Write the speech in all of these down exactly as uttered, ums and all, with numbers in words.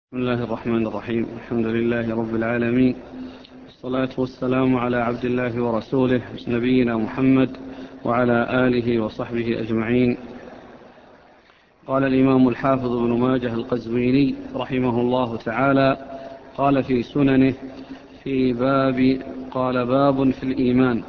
بسم الله الرحمن الرحيم. الحمد لله رب العالمين، والصلاة والسلام على عبد الله ورسوله نبينا محمد وعلى آله وصحبه أجمعين. قال الإمام الحافظ ابن ماجه القزويني رحمه الله تعالى قال في سننه في باب قال باب في الإيمان.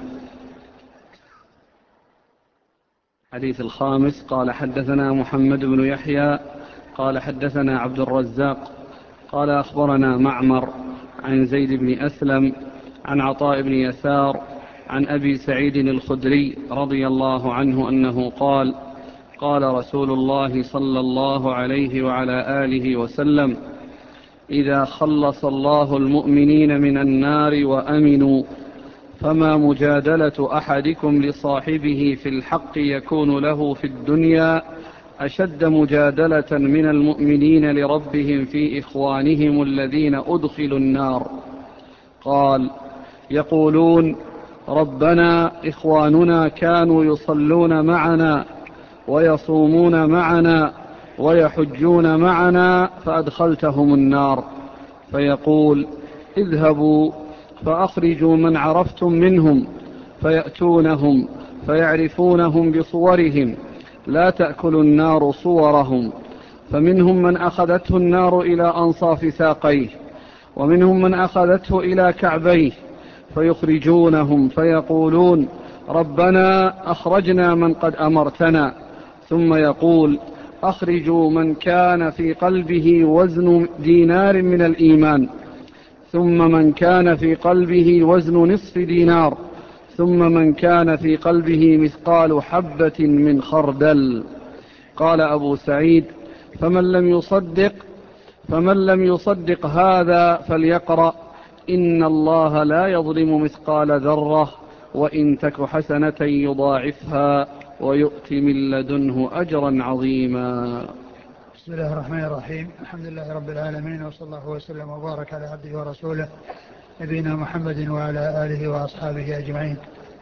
حديث الخامس قال حدثنا محمد بن يحيى قال حدثنا عبد الرزاق قال أخبرنا معمر عن زيد بن أسلم عن عطاء بن يسار عن أبي سعيد الخدري رضي الله عنه أنه قال قال رسول الله صلى الله عليه وعلى آله وسلم: إذا خلص الله المؤمنين من النار وأمنوا فما مجادلة أحدكم لصاحبه في الحق يكون له في الدنيا أشد مجادلة من المؤمنين لربهم في إخوانهم الذين أدخلوا النار. قال: يقولون ربنا إخواننا كانوا يصلون معنا ويصومون معنا ويحجون معنا فأدخلتهم النار. فيقول: اذهبوا فأخرجوا من عرفتم منهم، فيأتونهم فيعرفونهم بصورهم لا تأكل النار صورهم، فمنهم من أخذته النار إلى أنصاف ساقيه، ومنهم من أخذته إلى كعبيه، فيخرجونهم فيقولون ربنا أخرجنا من قد أمرتنا، ثم يقول: أخرجوا من كان في قلبه وزن دينار من الإيمان، ثم من كان في قلبه وزن نصف دينار، ثم من كان في قلبه مثقال حبة من خردل. قال أبو سعيد: فمن لم يصدق فمن لم يصدق هذا فليقرأ: إن الله لا يظلم مثقال ذرة وإن تك حسنة يضاعفها ويؤت من لدنه أجرا عظيما. بسم الله الرحمن الرحيم. الحمد لله رب العالمين، وصلى الله وسلم وبارك على عبده ورسوله نبينا محمد وعلى آله وأصحابه أجمعين.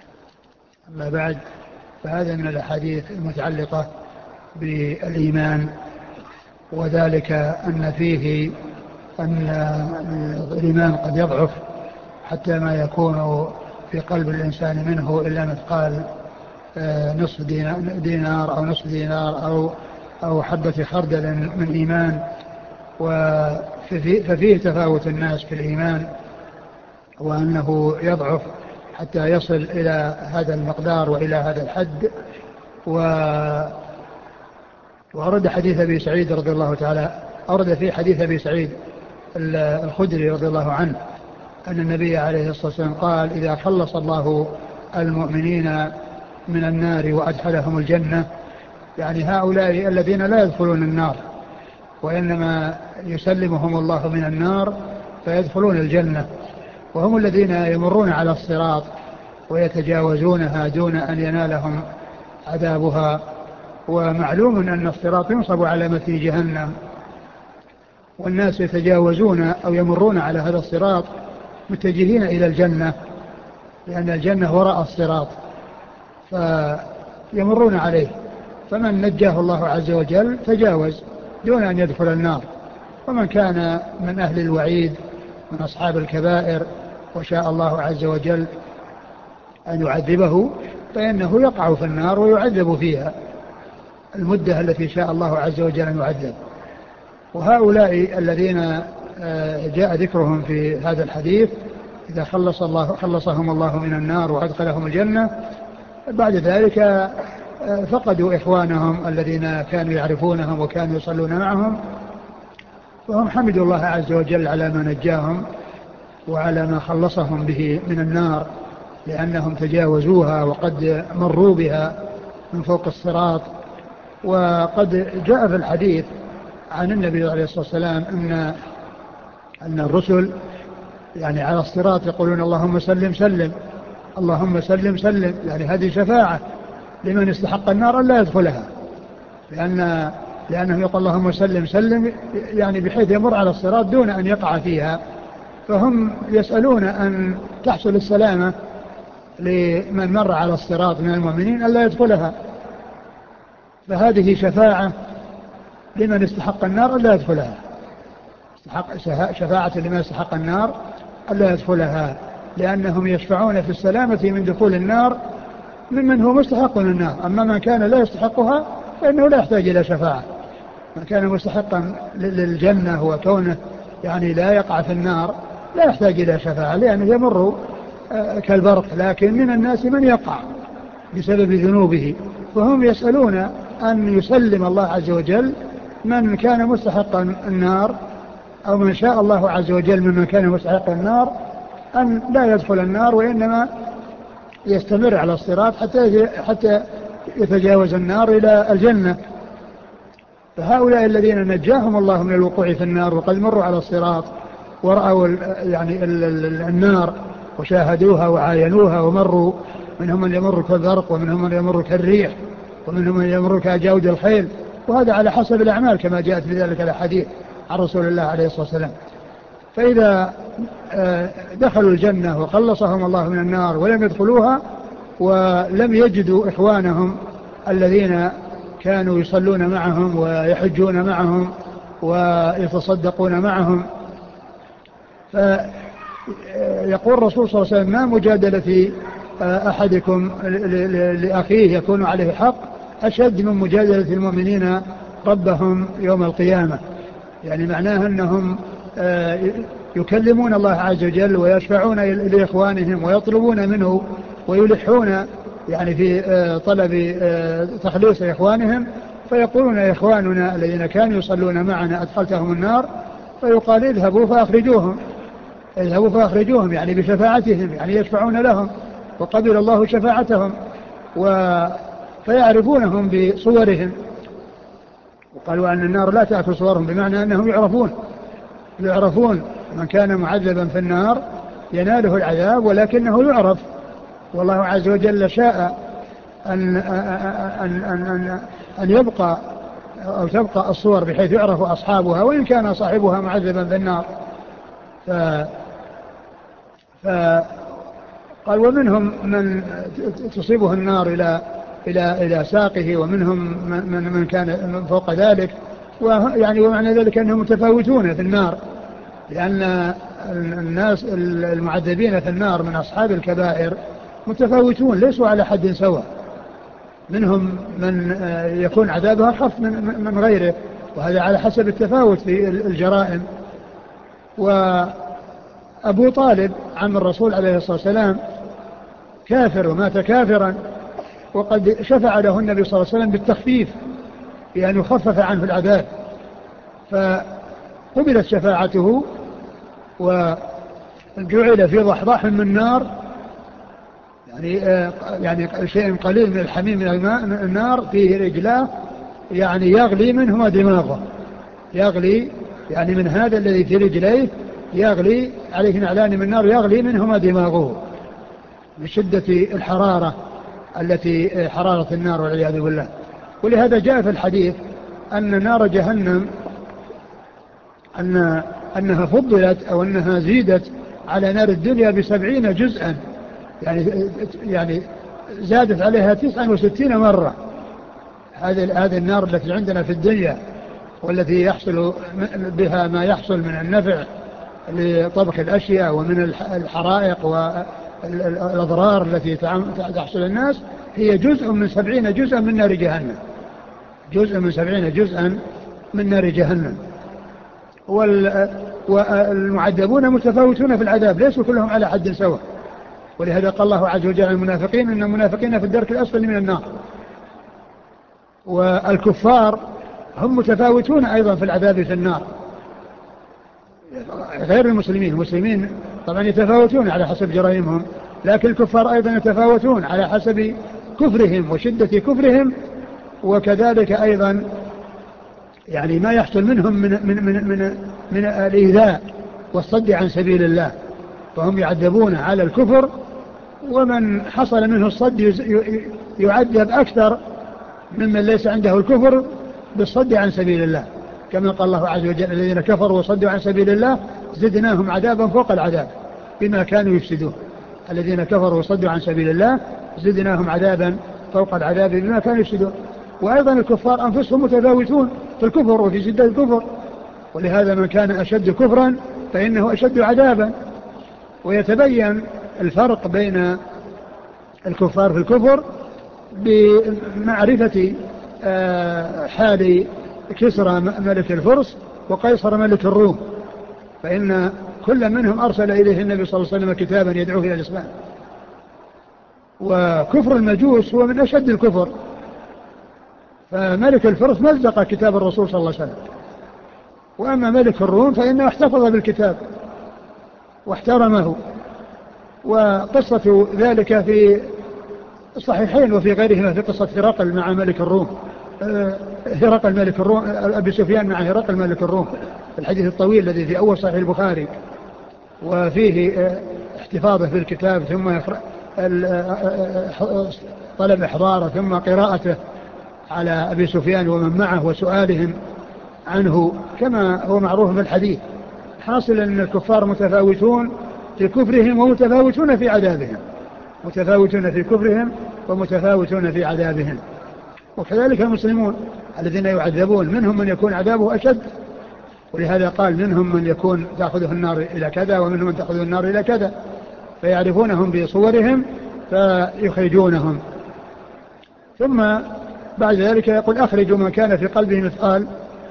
أما بعد، فهذا من الأحاديث المتعلقة بالإيمان، وذلك أن فيه أن الإيمان قد يضعف حتى ما يكون في قلب الإنسان منه إلا مثقال نصف دينار أو نصف دينار أو أو حبة خردل من إيمان. ففيه تفاوت الناس في الإيمان، وأنه يضعف حتى يصل إلى هذا المقدار وإلى هذا الحد. وأورد حديث أبي سعيد رضي الله تعالى أورد في حديث أبي سعيد الخدري رضي الله عنه أن النبي عليه الصلاة والسلام قال: إذا خلص الله المؤمنين من النار وأدخلهم الجنة، يعني هؤلاء الذين لا يدخلون النار وإنما يسلمهم الله من النار فيدخلون الجنة، وهم الذين يمرون على الصراط ويتجاوزونها دون أن ينالهم عذابها. ومعلوم أن الصراط ينصب على مثل جهنم، والناس يتجاوزون أو يمرون على هذا الصراط متجهين إلى الجنة، لأن الجنة وراء الصراط، فيمرون عليه، فمن نجاه الله عز وجل تجاوز دون أن يدخل النار. ومن كان من أهل الوعيد من أصحاب الكبائر وشاء الله عز وجل أن يعذبه فإنه يقع في النار ويعذب فيها المدة التي شاء الله عز وجل أن يعذب. وهؤلاء الذين جاء ذكرهم في هذا الحديث إذا خلص الله خلصهم الله من النار وأدخلهم الجنة، بعد ذلك فقدوا إخوانهم الذين كانوا يعرفونهم وكانوا يصلون معهم، وهم حمدوا الله عز وجل على ما نجاهم وعلى ما خلصهم به من النار، لأنهم تجاوزوها وقد مروا بها من فوق الصراط. وقد جاء في الحديث عن النبي عليه الصلاة والسلام أن أن الرسل يعني على الصراط يقولون اللهم سلم سلم اللهم سلم سلم، يعني هذه شفاعة لمن استحق النار أن لا يدخلها، لأن لأنه يقول اللهم سلم سلم يعني بحيث يمر على الصراط دون أن يقع فيها، فهم يسألون أن تحصل السلامة لمن مر على الصراط من المؤمنين أن لا يدخلها، فهذه شفاعة لمن استحق النار أن لا يدخلها. شفاعة لمن يستحق النار ألا يدخلها، لأنهم يشفعون في السلامة من دخول النار ممن هو مستحق للنار. أما من كان لا يستحقها فإنه لا يحتاج إلى شفاعة. من كان مستحقا للجنة وكونه يعني لا يقع في النار لا يحتاج إلى شفاعة، لأنه يمر كالبرق. لكن من الناس من يقع بسبب ذنوبه، فهم يسألون أن يسلم الله عز وجل من كان مستحقا النار، أو من شاء الله عز وجل ممن كان مستحق النار أن لا يدخل النار، وإنما يستمر على الصراط حتى حتى يتجاوز النار إلى الجنة. فهؤلاء الذين نجاهم الله من الوقوع في النار وقد مروا على الصراط ورأوا يعني النار وشاهدوها وعاينوها ومروا، منهم من يمر كالبرق ومنهم من يمر كالريح ومنهم من يمر كجود الخيل، وهذا على حسب الأعمال كما جاءت في ذلك الحديث عن رسول الله عليه الصلاة والسلام. فإذا دخلوا الجنة وخلصهم الله من النار ولم يدخلوها ولم يجدوا إخوانهم الذين كانوا يصلون معهم ويحجون معهم ويتصدقون معهم، فيقول الرسول صلى الله عليه وسلم: ما مجادلة أحدكم لأخيه يكون عليه حق أشد من مجادلة المؤمنين ربهم يوم القيامة. يعني معناه أنهم يكلمون الله عز وجل ويشفعون لإخوانهم ويطلبون منه ويلحون يعني في طلب تخليص إخوانهم، فيقولون: يا إخواننا الذين كانوا يصلون معنا أدخلتهم النار، فيقال: اذهبوا فأخرجوهم اذهبوا فأخرجوهم يعني بشفاعتهم، يعني يشفعون لهم وقبل الله شفاعتهم، و فيعرفونهم بصورهم. وقالوا أن النار لا تأكل صورهم، بمعنى أنهم يعرفون يعرفون من كان معذبا في النار يناله العذاب ولكنه يعرف، والله عز وجل شاء أن, أن, أن, أن, أن يبقى أو تبقى الصور بحيث يعرف أصحابها وإن كان صاحبها معذبا في النار. ف فقال: ومنهم من تصيبه النار إلى إلى إلى ساقه، ومنهم من من كان فوق ذلك، ويعني ومعنى ذلك أنهم متفاوتون في النار، لأن الناس المعذبين في النار من أصحاب الكبائر متفاوتون ليسوا على حد سواء، منهم من يكون عذابها أخف من من غيره، وهذا على حسب التفاوت في الجرائم. وأبو طالب عم الرسول عليه الصلاة والسلام كافر ومات كافرا، وقد شفع له النبي صلى الله عليه وسلم بالتخفيف بأن يخفف عنه العذاب، فقبلت شفاعته وجعل في ضحضاح من نار، يعني يعني شيء قليل من الحميم من الماء النار فيه رجلاه، يعني يغلي منهما دماغه، يغلي يعني من هذا الذي في رجليه يغلي عليه نعلان من النار يغلي منهما دماغه بشدة الحرارة التي حرارة النار والعياذ بالله. ولهذا جاء في الحديث أن نار جهنم أن أنها فضلت أو أنها زيدت على نار الدنيا بسبعين جزءا، يعني يعني زادت عليها تسعة وستين مرة. هذه هذه النار التي عندنا في الدنيا والتي يحصل بها ما يحصل من النفع لطبخ الأشياء ومن الحرائق والأضرار التي تحصل الناس، هي جزء من سبعين جزءا من نار جهنم، جزء من سبعين جزءا من نار جهنم. والمعذبون متفاوتون في العذاب، ليسوا كلهم على حد سواء. ولهذا قال الله عز وجل عن المنافقين إن المنافقين في الدرك الأسفل من النار. والكفار هم متفاوتون أيضا في العذاب في النار غير المسلمين. المسلمين طبعا يتفاوتون على حسب جرائمهم، لكن الكفار أيضا يتفاوتون على حسب كفرهم وشدة كفرهم، وكذلك أيضا يعني ما يحصل منهم من, من, من, من, من الإيذاء والصد عن سبيل الله، فهم يعذبون على الكفر، ومن حصل منه الصد يعذب أكثر ممن ليس عنده الكفر بالصد عن سبيل الله، كما قال الله عز وجل الذين كفروا وصدوا عن سبيل الله زدناهم عذابا فوق العذاب بما كانوا يفسدون. الذين كفروا وصدوا عن سبيل الله زدناهم عذابا فوق العذاب بما كانوا يفسدون. وأيضا الكفار أنفسهم متفاوتون في الكفر وفي شدة الكفر، ولهذا من كان أشد كفرا فإنه أشد عذابا. ويتبين الفرق بين الكفار في الكفر بمعرفة حال كسرى ملك الفرس وقيصر ملك الروم، فإن كل منهم أرسل إليه النبي صلى الله عليه وسلم كتابا يدعوه إلى الإسلام. وكفر المجوس هو من أشد الكفر، فملك الفرس مزق كتاب الرسول صلى الله عليه وسلم، وأما ملك الروم فإنه احتفظ بالكتاب واحترمه. وقصة ذلك في الصحيحين وفي غيرهما في قصة هرقل مع ملك الروم، هرقل ملك الروم، أبي سفيان مع هرقل ملك الروم، الحديث الطويل الذي في أول صحيح البخاري، وفيه احتفاظه في الكتاب ثم طلب إحضاره ثم قراءته على أبي سفيان ومن معه وسؤالهم عنه كما هو معروف في الحديث. حاصل أن الكفار متفاوتون في كفرهم ومتفاوتون في عذابهم، متفاوتون في كفرهم ومتفاوتون في عذابهم. وكذلك المسلمون الذين يعذبون منهم من يكون عذابه أشد، ولهذا قال منهم من يكون تأخذه النار إلى كذا ومنهم من تأخذه النار إلى كذا، فيعرفونهم بصورهم فيخرجونهم. ثم بعد ذلك يقول أخرجوا من كان في قلبه مثقال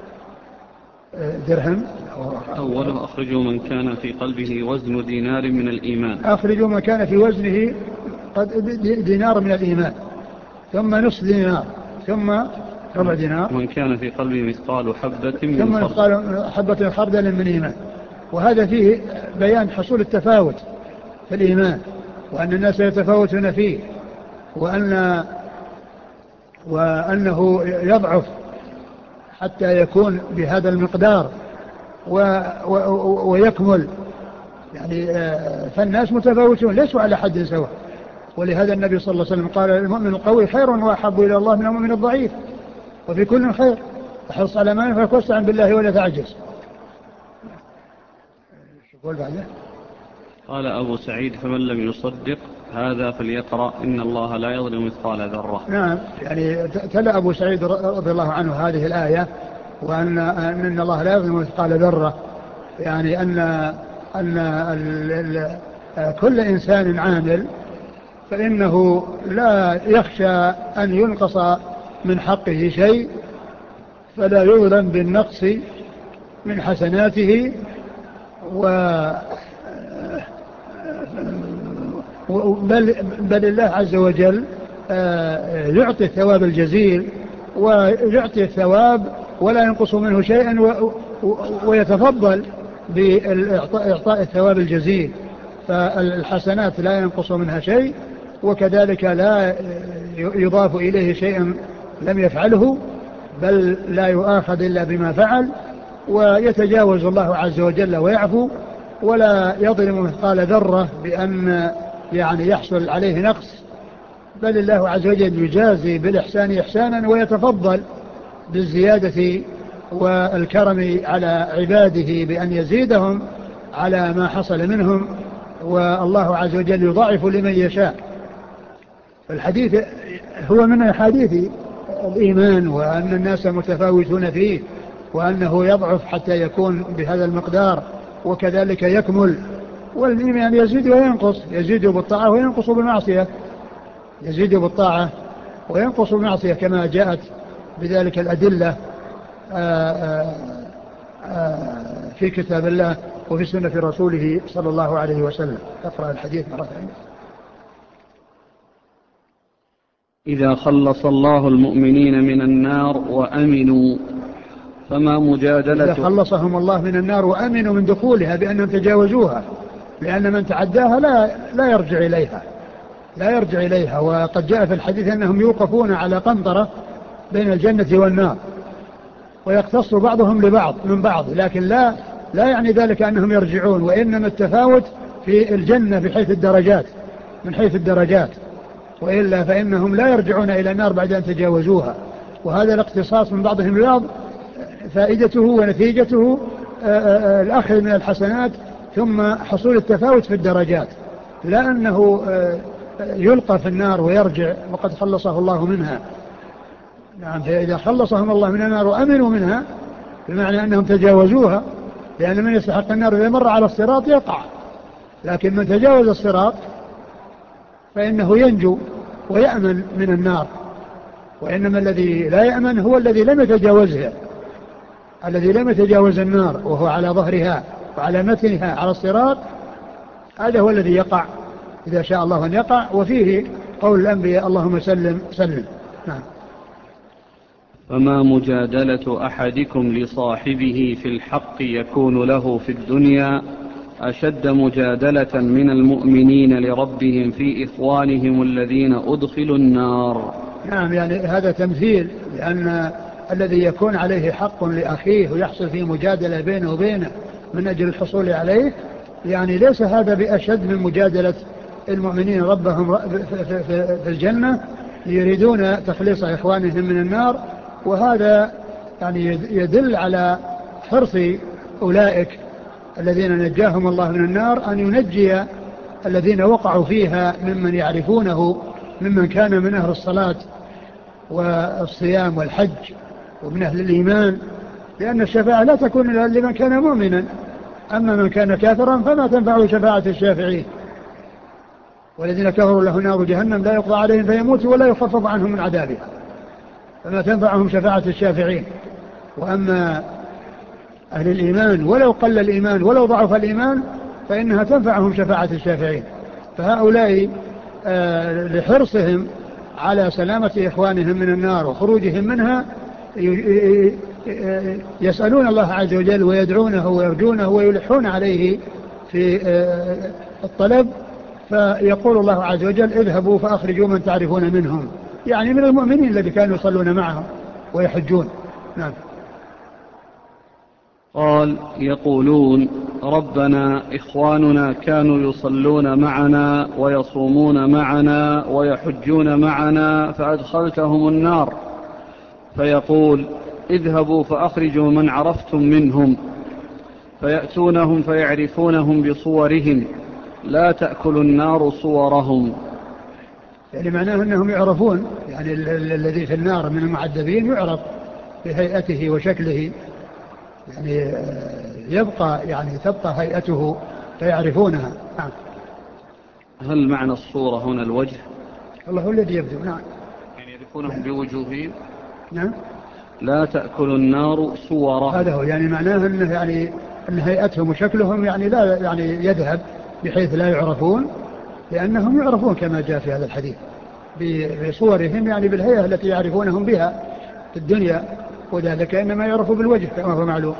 درهم، أوله أخرجوا من كان في قلبه وزن دينار من الإيمان، أخرجوا من كان في وزنه دينار من الإيمان، ثم نصف دينار، ثم ربع دينار، ومن كان في قلبه مثقال حبة من ثم مثقال حبة خردل من إيمان. وهذا فيه بيان حصول التفاوت في الإيمان، وأن الناس يتفاوتون فيه، وأن وأنه يضعف حتى يكون بهذا المقدار و و ويكمل. يعني فالناس متفاوتون ليسوا على حد سواء. ولهذا النبي صلى الله عليه وسلم قال المؤمن القوي خير وأحب إلى الله من المؤمن الضعيف، وفي كل خير، احرص على ما ينفعك واستعن بالله ولا تعجز. قال أبو سعيد فمن لم يصدق هذا فليقرأ إن الله لا يظلم مثقال ذرة. نعم، يعني تلا أبو سعيد رضي الله عنه هذه الآية، وأن أن الله لا يظلم مثقال ذرة، يعني أن أن ال ال كل إنسان عامل فإنه لا يخشى أن ينقص من حقه شيء، فلا يظلم بالنقص من حسناته، و بل, بل الله عز وجل يعطي الثواب الجزيل ويعطي الثواب ولا ينقص منه شيئا، ويتفضل بإعطاء الثواب الجزيل، فالحسنات لا ينقص منها شيء، وكذلك لا يضاف إليه شيء لم يفعله، بل لا يؤاخذ إلا بما فعل، ويتجاوز الله عز وجل ويعفو، ولا يظلم مثقال ذرة بأن يعني يحصل عليه نقص، بل الله عز وجل يجازي بالإحسان إحسانا ويتفضل بالزيادة والكرم على عباده بأن يزيدهم على ما حصل منهم، والله عز وجل يضاعف لمن يشاء. الحديث هو من أحاديث الإيمان، وأن الناس متفاوتون فيه، وأنه يضعف حتى يكون بهذا المقدار، وكذلك يكمل. والإيمان يزيد وينقص، يزيد بالطاعة وينقص بالمعصية، يزيد بالطاعة وينقص بالمعصية كما جاءت بذلك الأدلة آآ آآ في كتاب الله وفي سنة رسوله صلى الله عليه وسلم. اقرأ الحديث مرة ثانية. إذا خلص الله المؤمنين من النار وأمنوا فما مجادلة إذا خلصهم الله من النار وأمنوا من دخولها بأنهم تجاوزوها، لأن من تعداها لا, لا يرجع إليها لا يرجع إليها وقد جاء في الحديث أنهم يوقفون على قنطرة بين الجنة والنار، ويختص بعضهم لبعض من بعض، لكن لا لا يعني ذلك أنهم يرجعون، وإنما التفاوت في الجنة بحيث الدرجات من حيث الدرجات، وإلا فإنهم لا يرجعون إلى النار بعد أن تجاوزوها. وهذا الاقتصاص من بعضهم لبعض فائدته ونتيجته الأخذ من الحسنات ثم حصول التفاوت في الدرجات، لا أنه يلقى في النار ويرجع وقد خلصه الله منها. نعم، فإذا خلصهم الله من النار وأمنوا منها بمعنى أنهم تجاوزوها، لأن من يستحق النار إذا مر على الصراط يقع، لكن من تجاوز الصراط فإنه ينجو ويأمن من النار. وإنما الذي لا يأمن هو الذي لم يتجاوزها، الذي لم يتجاوز النار وهو على ظهرها وعلى متنها على الصراط، هذا هو الذي يقع إذا شاء الله أن يقع. وفيه قول الأنبياء اللهم سلم سلم. نعم. فما مجادلة أحدكم لصاحبه في الحق يكون له في الدنيا أشد مجادلة من المؤمنين لربهم في إخوانهم الذين أدخلوا النار. نعم، يعني هذا تمثيل، لأن الذي يكون عليه حق لأخيه ويحصل فيه مجادلة بينه وبينه من أجل الحصول عليه، يعني ليس هذا بأشد من مجادلة المؤمنين ربهم في الجنة يريدون تخليص إخوانهم من النار. وهذا يعني يدل على حرص أولئك الذين نجاهم الله من النار أن ينجي الذين وقعوا فيها ممن يعرفونه، ممن كان من أهل الصلاة والصيام والحج ومن أهل الإيمان، لأن الشفاعة لا تكون إلا لمن كان مؤمنا، أما من كان كافرا فما تنفعه شفاعة الشافعين. والذين كفروا له نار جهنم لا يقضى عليهم فيموتوا ولا يخفف عنهم من عذابها، فما تنفعهم شفاعة الشافعين. وأما أهل الإيمان ولو قل الإيمان ولو ضعف الإيمان فإنها تنفعهم شفاعة الشافعين. فهؤلاء آه لحرصهم على سلامة إخوانهم من النار وخروجهم منها يسألون الله عز وجل ويدعونه ويرجونه ويلحون عليه في آه الطلب. فيقول الله عز وجل اذهبوا فأخرجوا من تعرفون منهم، يعني من المؤمنين الذين كانوا يصلون معهم ويحجون. نعم. قال يقولون ربنا إخواننا كانوا يصلون معنا ويصومون معنا ويحجون معنا فأدخلتهم النار، فيقول اذهبوا فأخرجوا من عرفتم منهم، فيأتونهم فيعرفونهم بصورهم لا تأكل النار صورهم. يعني معناه أنهم يعرفون، يعني الذي في النار من المعذبين يعرف بهيئته وشكله، يعني يبقى يعني تبقى هيئته فيعرفونها. نعم. هل معنى الصورة هنا الوجه؟ الله هو الذي يبدو. نعم. يعني يعرفونهم بوجوههم. نعم. لا تأكل النار صورهم، هذا هو يعني معناه أنه يعني أن هيئتهم وشكلهم يعني لا يعني يذهب بحيث لا يعرفون، لأنهم يعرفون كما جاء في هذا الحديث بصورهم، يعني بالهيئة التي يعرفونهم بها في الدنيا، وذلك إنما يعرف بالوجه كما هو معلوم.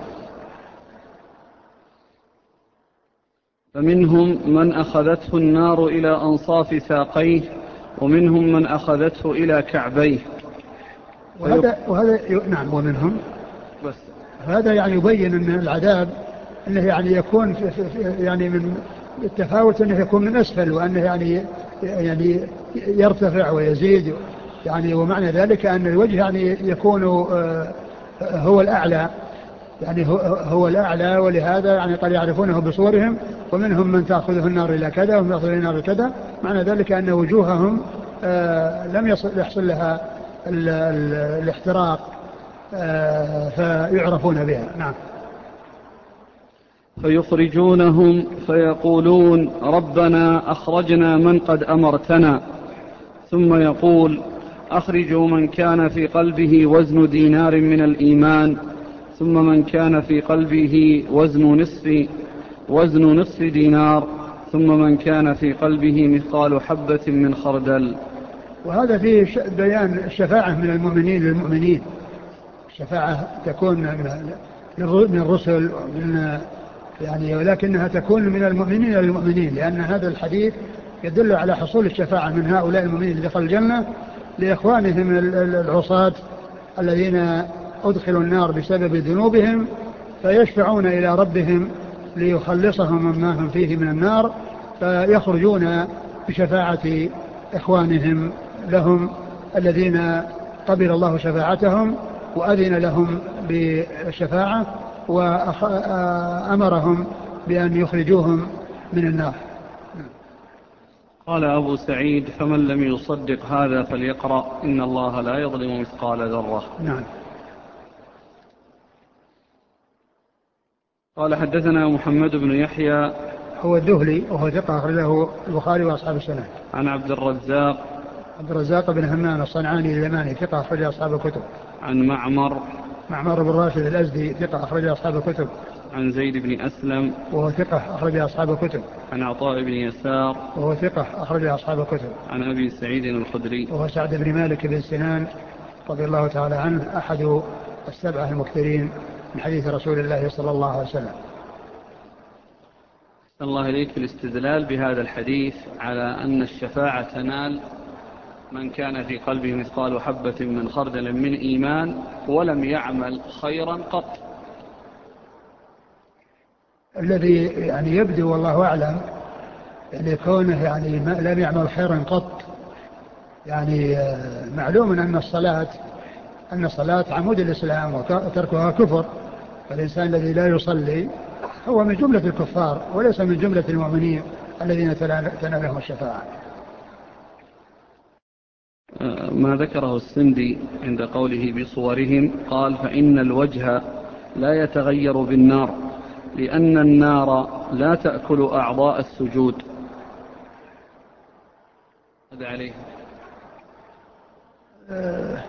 فمنهم من أخذته النار إلى أنصاف ساقيه ومنهم من أخذته إلى كعبيه. وهذا, وهذا نعم ومنهم بس هذا يعني يبين أن العذاب أنه يعني يكون في في يعني من التفاوت، أنه يكون من أسفل، وأنه يعني يعني يرتفع ويزيد، يعني ومعنى ذلك أن الوجه يعني يكون هو الأعلى، يعني هو الأعلى، ولهذا يعني قد يعرفونه بصورهم. ومنهم من تأخذه النار إلى كذا ومن تأخذه النار إلى كذا، معنى ذلك أن وجوههم لم يحصل لها الاحتراق فيعرفون بها. نعم. فيخرجونهم فيقولون ربنا أخرجنا من قد أمرتنا، ثم يقول أخرجوا من كان في قلبه وزن دينار من الإيمان، ثم من كان في قلبه وزن نصف وزن نصف دينار، ثم من كان في قلبه مثقال حبة من خردل. وهذا فيه بيان الشفاعة من المؤمنين للمؤمنين. الشفاعة تكون من الرسل ومن يعني، ولكنها تكون من المؤمنين للمؤمنين، لأن هذا الحديث يدل على حصول الشفاعة من هؤلاء المؤمنين اللي دخلوا الجنة لإخوانهم العصاة الذين أدخلوا النار بسبب ذنوبهم، فيشفعون إلى ربهم ليخلصهم مما هم فيه من النار، فيخرجون بشفاعة إخوانهم لهم الذين قبل الله شفاعتهم وأذن لهم بالشفاعة وأمرهم بأن يخرجوهم من النار. قال أبو سعيد فمن لم يصدق هذا فليقرأ إن الله لا يظلم مثقال ذرة. نعم. قال حدثنا محمد بن يحيى هو الذهلي وهو ثقة أخرجه البخاري وأصحاب السنن. عن عبد الرزاق عبد الرزاق بن همام الصنعاني اليماني ثقة أخرج أصحاب الكتب. عن معمر معمر بن راشد الأزدي ثقة أخرج أصحاب الكتب. عن زيد بن أسلم وهو ثقة أخرج أصحاب الكتب. عن عطاء بن يسار وهو ثقة أخرج أصحاب الكتب. عن أبي سعيد الخدري وهو سعد بن مالك بن سنان رضي الله تعالى عنه أحد السبعة المكثرين من حديث رسول الله صلى الله عليه وسلم. الله إليك في الاستدلال بهذا الحديث على أن الشفاعة تنال من كان في قلبه مثقال حبة من خردل من إيمان ولم يعمل خيرا قط. الذي يعني يبدو والله أعلم يعني كونه يعني لم يعمل خيرا قط، يعني معلوم أن الصلاة أن الصلاة عمود الإسلام وتركها كفر، فالإنسان الذي لا يصلي هو من جملة الكفار وليس من جملة المؤمنين الذين تنالهم الشفاعة. ما ذكره السندي عند قوله بصورهم قال فإن الوجه لا يتغير بالنار لأن النار لا تأكل أعضاء السجود. هذا عليه أه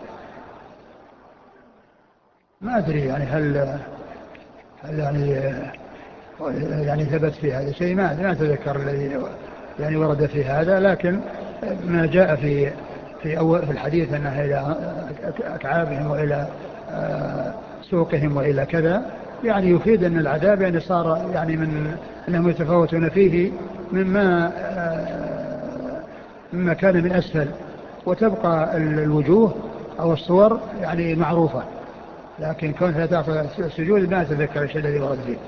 ما أدري يعني هل هل يعني يعني ثبت في هذا الشيء، ما ما أتذكر الذي يعني ورد في هذا، لكن ما جاء في في أول في الحديث أنها إلى أكعابهم وإلى سوقهم وإلى كذا يعني يفيد أن العذاب يعني صار يعني من أنهم يتفاوتون فيه مما مما كان من أسفل، وتبقى الوجوه أو الصور يعني معروفة، لكن كونها تأخذ السجود ما أتذكر الشيء الذي ورد فيه.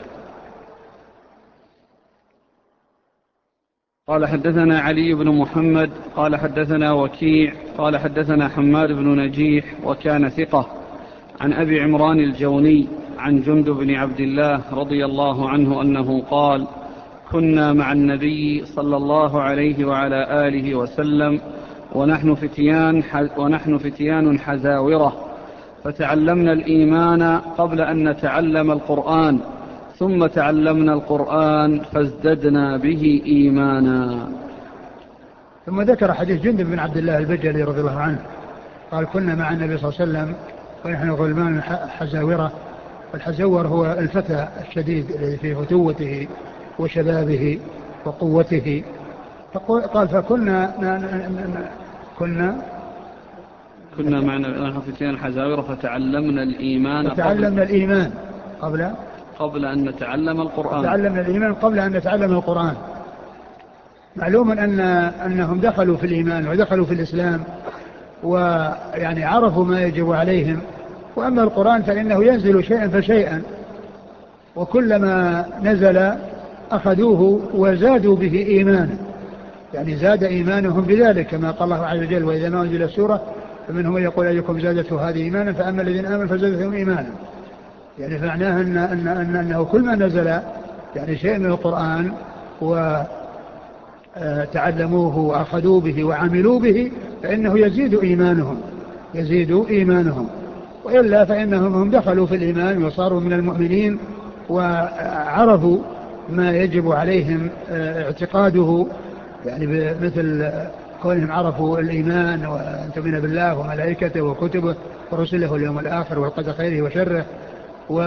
قال حدثنا علي بن محمد قال حدثنا وكيع قال حدثنا حماد بن نجيح وكان ثقة عن أبي عمران الجوني عن جندب بن عبد الله رضي الله عنه أنه قال كنا مع النبي صلى الله عليه وعلى آله وسلم ونحن فتيان, ونحن فتيان حزاورة فتعلمنا الإيمان قبل أن نتعلم القرآن ثم تعلمنا القرآن فازددنا به إيمانا. ثم ذكر حديث جندب بن عبد الله البجلي رضي الله عنه قال كنا مع النبي صلى الله عليه وسلم ونحن غلمان حزاورة، والحزور هو الفتى الشديد الذي في فتوته وشبابه وقوته، قال فكنا كنا كنا معنا فتيان حزاورة فتعلمنا الإيمان فتعلمنا الإيمان قبل قبل أن نتعلم القرآن تعلمنا الإيمان قبل أن نتعلم القرآن. معلوم أن أنهم دخلوا في الإيمان ودخلوا في الإسلام ويعني عرفوا ما يجب عليهم، وأما القرآن فإنه ينزل شيئا فشيئا، وكلما نزل أخذوه وزادوا به إيمانا، يعني زاد إيمانهم بذلك كما قال الله عز وجل وإذا ما أنزل السورة فمنهم يقول أيكم زادته هذه إيمانا فأما الذين آمنوا فزادتهم إيمانا، يعني فمعناها أن أن أن أنه كل ما نزل يعني شيء من القرآن وتعلموه وأخذوا به وعملوا به فإنه يزيد إيمانهم يزيد إيمانهم وإلا فإنهم هم دخلوا في الإيمان وصاروا من المؤمنين وعرفوا ما يجب عليهم اعتقاده، يعني مثل كونهم عرفوا الإيمان وأن تؤمن بالله وملائكته وكتبه ورسله واليوم الآخر والقدر خيره وشره. و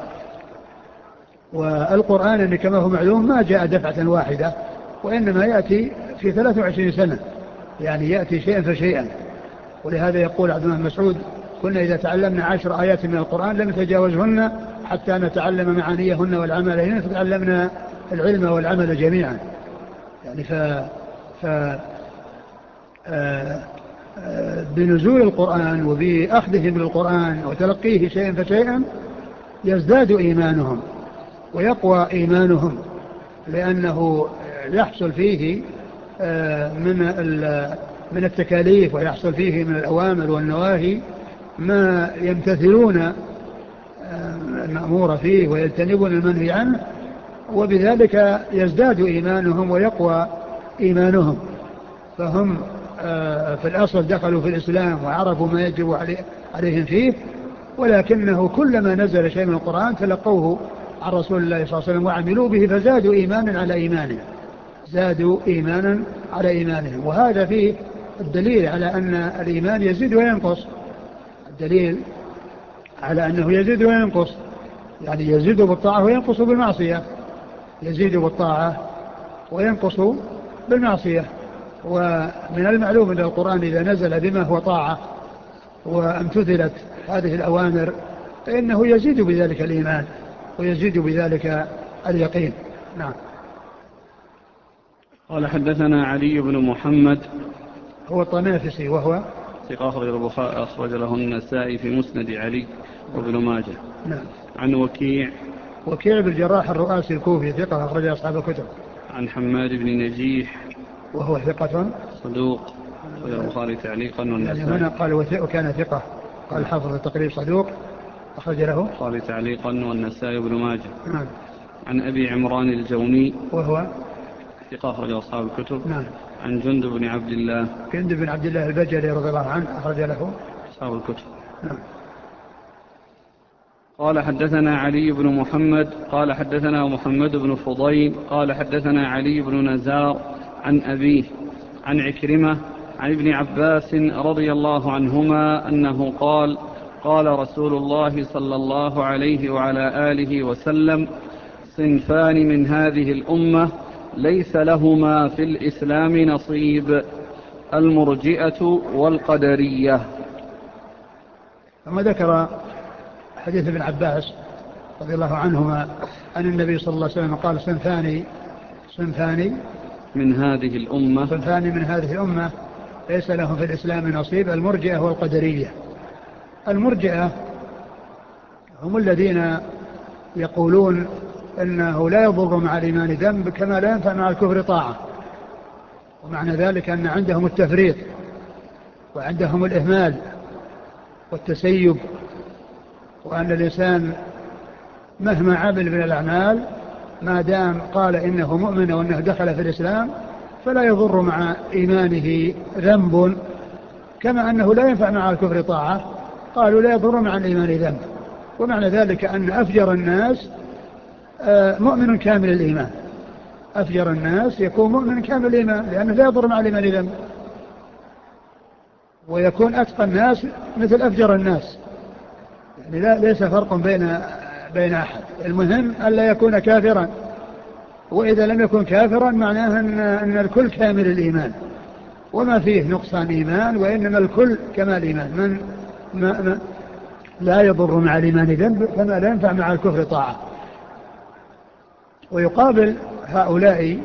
والقرآن كما هو معلوم ما جاء دفعة واحدة وإنما يأتي في ثلاث وعشرين سنة، يعني يأتي شيئا فشيئا، ولهذا يقول عبد الله مسعود كنا إذا تعلمنا عشر آيات من القرآن لم نتجاوزهن حتى نتعلم معانيهن والعمل هنا فتعلمنا العلم والعمل جميعا، يعني ف, ف... آ... آ... بنزول القرآن وبأخذهم للقرآن وتلقيه شيئا فشيئا يزداد إيمانهم ويقوى إيمانهم، لأنه يحصل فيه من من التكاليف ويحصل فيه من الأوامر والنواهي ما يمتثلون المأمور فيه ويجتنبون المنهي عنه، وبذلك يزداد إيمانهم ويقوى إيمانهم، فهم في الأصل دخلوا في الإسلام وعرفوا ما يجب عليهم فيه، ولكنه كلما نزل شيء من القرآن تلقوه عن رسول الله صلى الله عليه وسلم وعملوا به فزادوا إيمانا على إيمانهم زادوا إيمانا على إيمانهم. وهذا فيه الدليل على أن الإيمان يزيد وينقص، الدليل على أنه يزيد وينقص، يعني يزيد بالطاعة وينقص بالمعصية، يزيد بالطاعة وينقص بالمعصية. ومن المعلوم أن القرآن إذا نزل بما هو طاعة وامتثلت هذه الأوامر فإنه يزيد بذلك الإيمان ويزيد بذلك اليقين. نعم. قال حدثنا علي بن محمد هو الطنافسي وهو ثقة أخرج البخاري أخرج له النسائي في مسند علي وابن ماجه. نعم. عن وكيع وكيع بن الجراح الرؤاسي الكوفي ثقة أخرج أصحاب الكتب. عن حماد بن نجيح وهو ثقة صدوق أخرج البخاري تعليقا والنسائي. يعني هنا قال وكان ثقة، قال حافظ التقريب صدوق أخرج له البخاري تعليقا والنسائي وابن ماجه. نعم. عن أبي عمران الجوني وهو ثقة أخرج أصحاب الكتب. نعم. عن جندب بن عبد الله جندب بن عبد الله البجلي رضي الله عنه أخرج له أصحاب الكتب. نعم. قال حدثنا علي بن محمد قال حدثنا محمد بن فضيل قال حدثنا علي بن نزار عن أبيه عن عكرمة عن ابن عباس رضي الله عنهما أنه قال قال رسول الله صلى الله عليه وعلى آله وسلم صنفان من هذه الأمة ليس لهما في الإسلام نصيب المرجئة والقدرية. ثم ذكر حديث ابن عباس رضي الله عنهما أن النبي صلى الله عليه وسلم قال صنفان صنفان من هذه الأمة صنفان من هذه الأمة ليس لهم في الإسلام نصيب المرجئة والقدرية. المرجئة هم الذين يقولون أنه لا يضر مع الإيمان ذنب كما لا ينفع مع الكفر طاعة، ومعنى ذلك أن عندهم التفريط وعندهم الإهمال والتسيب، وأن الإنسان مهما عمل من الأعمال ما دام قال إنه مؤمن وأنه دخل في الإسلام فلا يضر مع إيمانه ذنب كما أنه لا ينفع مع الكفر طاعة، قالوا لا يضر مع الإيمان ذنب. ومعنى ذلك أن أفجر الناس مؤمن كامل الإيمان، أفجر الناس يكون مؤمن كامل الإيمان لأنه لا يضر مع الإيمان ذنب، ويكون أتقى الناس مثل أفجر الناس، يعني لا ليس فرق بين بين أحد، المهم ألا يكون كافرا، وإذا لم يكن كافرا معناه أن, أن الكل كامل الإيمان وما فيه نقصان إيمان، وإنما الكل كمال إيمان. من ما ما لا يضر مع الإيمان ذنب كما لا ينفع مع الكفر طاعة. ويقابل هؤلاء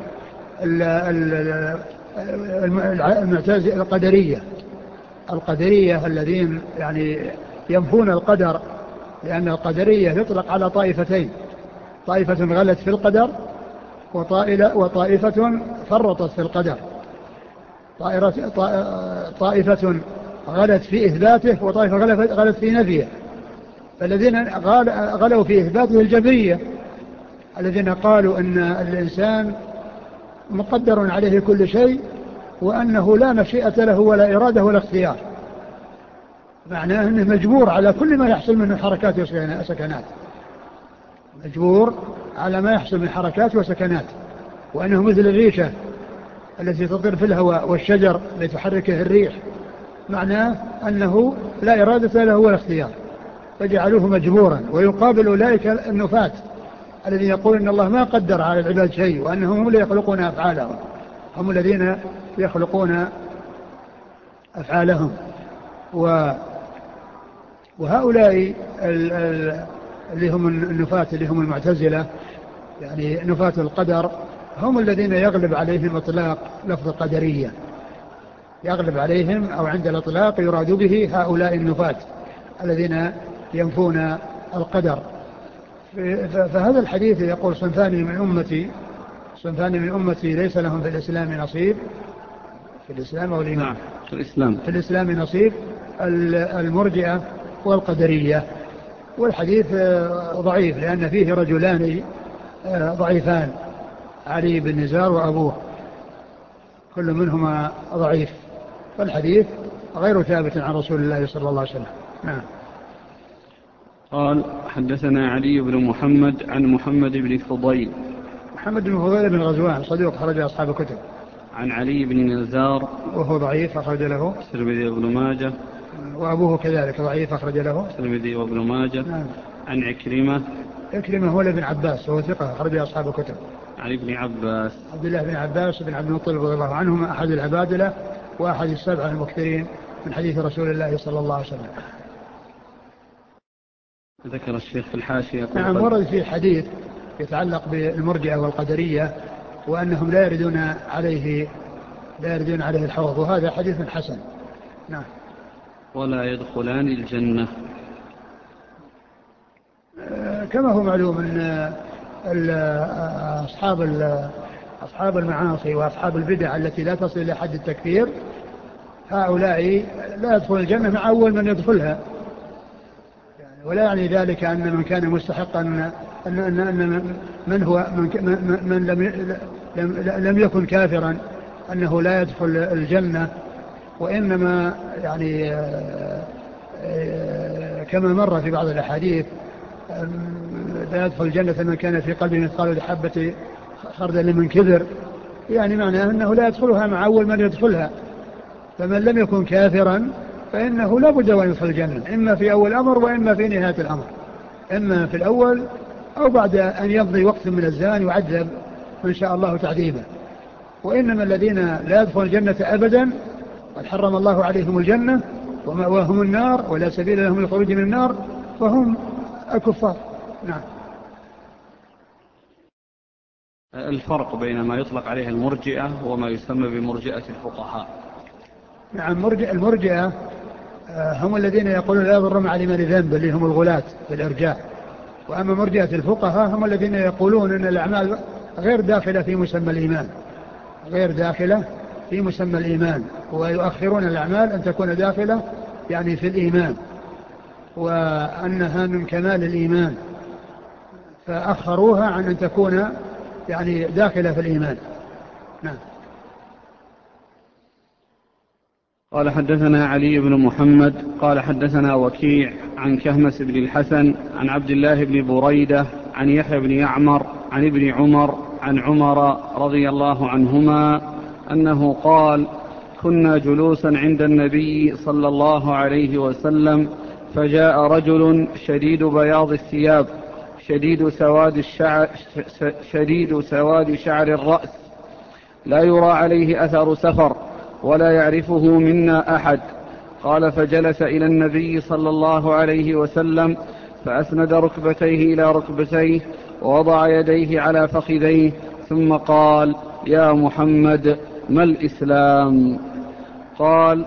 المعتزلة القدرية القدرية الذين يعني ينفون القدر، لأن القدرية يطلق على طائفتين، طائفة غلت في القدر وطائفة فرطت في القدر، طائفة غلت في إثباته وطائفة غلت في نفيه. فالذين غلوا في إثباته الجبرية الذين قالوا أن الإنسان مقدر عليه كل شيء وأنه لا مشيئة له ولا إرادة ولا اختيار، معناه أنه مجبور على كل ما يحصل منه حركات وسكنات، مجبور على ما يحصل من حركات وسكنات، وأنه مثل الريشة التي تطير في الهواء والشجر التي تحركه الريح، معناه أنه لا إرادة له ولا اختيار، فجعلوه مجبورا. ويقابل أولئك النفاة الذين يقول إن الله ما قدر على العباد شيء وأنهم هم اللي يخلقون أفعالهم، هم الذين يخلقون أفعالهم. و وهؤلاء اللي هم النفاة اللي هم المعتزلة يعني نفاة القدر هم الذين يغلب عليهم إطلاق لفظ القدرية، يغلب عليهم أو عند الإطلاق يراد به هؤلاء النفاة الذين ينفون القدر. فهذا الحديث يقول صنفان من أمتي صنفان من أمتي ليس لهم في الإسلام نصيب، في الإسلام أو الإيمان في الإسلام في الإسلام نصيب، المرجئة والقدرية. والحديث ضعيف لأن فيه رجلان ضعيفان، علي بن نزار وأبوه، كل منهما ضعيف، فالحديث غير ثابت عن رسول الله صلى الله عليه وسلم. نعم. قال حدثنا علي بن محمد عن محمد بن فضيل. محمد بن فضيل بن غزوان صديق خرج أصحاب الكتب. عن علي بن نزار وهو ضعيف أخرج له الترمذي وابن ماجه. وأبوه كذلك ضعيف أخرج له الترمذي وابن ماجه. نعم. عن عكرمة. عكرمة هو ابن عباس وهو ثقة أخرج أصحاب الكتب. عن ابن عباس عبد الله بن عباس بن عبد المطلب رضي الله عنهما أحد العبادلة وأحد السبعة المكثرين من حديث رسول الله صلى الله عليه وسلم. ذكر الشيخ في الحاشية. نعم ورد فيه حديث يتعلق بالمرجئة والقدرية وأنهم لا يردون عليه لا يردون عليه الحوض، وهذا حديث حسن. نعم. ولا يدخلان الجنة. كما هو معلوم أن أصحاب أصحاب المعاصي وأصحاب البدع التي لا تصل إلى حد التكفير هؤلاء لا يدخل الجنة مع أول من يدخلها، ولا يعني ذلك أن من كان مستحقا أن, أن, أن من هو من, من لم, لم, لم يكن كافرا أنه لا يدخل الجنة، وإنما يعني كما مر في بعض الأحاديث لا يدخل الجنة من كان في قلبه مثقال حبة خردل من كبر، يعني معناه أنه لا يدخلها مع أول من يدخلها. فمن لم يكن كافرا فإنه لا بد أن يدخل الجنة، إما في أول الأمر وإما في نهاية الأمر، إما في الأول أو بعد أن يمضي وقت من الزمان يعذب إن شاء الله تعذيبا. وإنما الذين لا يدخلون الجنة أبدا قد حرم الله عليهم الجنة ومأواهم النار ولا سبيل لهم للخروج من النار فهم الكفار. نعم. الفرق بين ما يطلق عليه المرجئة وما يسمى بمرجئة الفقهاء. نعم. مرجئ المرجئة هم الذين يقولون لا يضر مع الإيمان ذنب اللي هم الغلاة بالإرجاء، وأما مرجئة الفقهاء هم الذين يقولون أن الأعمال غير داخلة في مسمى الإيمان، غير داخلة في مسمى الإيمان، ويؤخرون الأعمال أن تكون داخلة يعني في الإيمان، وأنها من كمال الإيمان فأخروها عن أن تكون يعني داخلة في الإيمان. نعم. قال حدثنا علي بن محمد قال حدثنا وكيع عن كهمس بن الحسن عن عبد الله بن بريدة عن يحيى بن يعمر عن ابن عمر عن عمر رضي الله عنهما أنه قال: كنا جلوسا عند النبي صلى الله عليه وسلم فجاء رجل شديد بياض الثياب شديد سواد الشعر, شديد سواد شعر الرأس لا يرى عليه أثر سفر ولا يعرفه منا أحد. قال: فجلس إلى النبي صلى الله عليه وسلم فأسند ركبتيه إلى ركبتيه ووضع يديه على فخذيه ثم قال: يا محمد ما الإسلام؟ قال: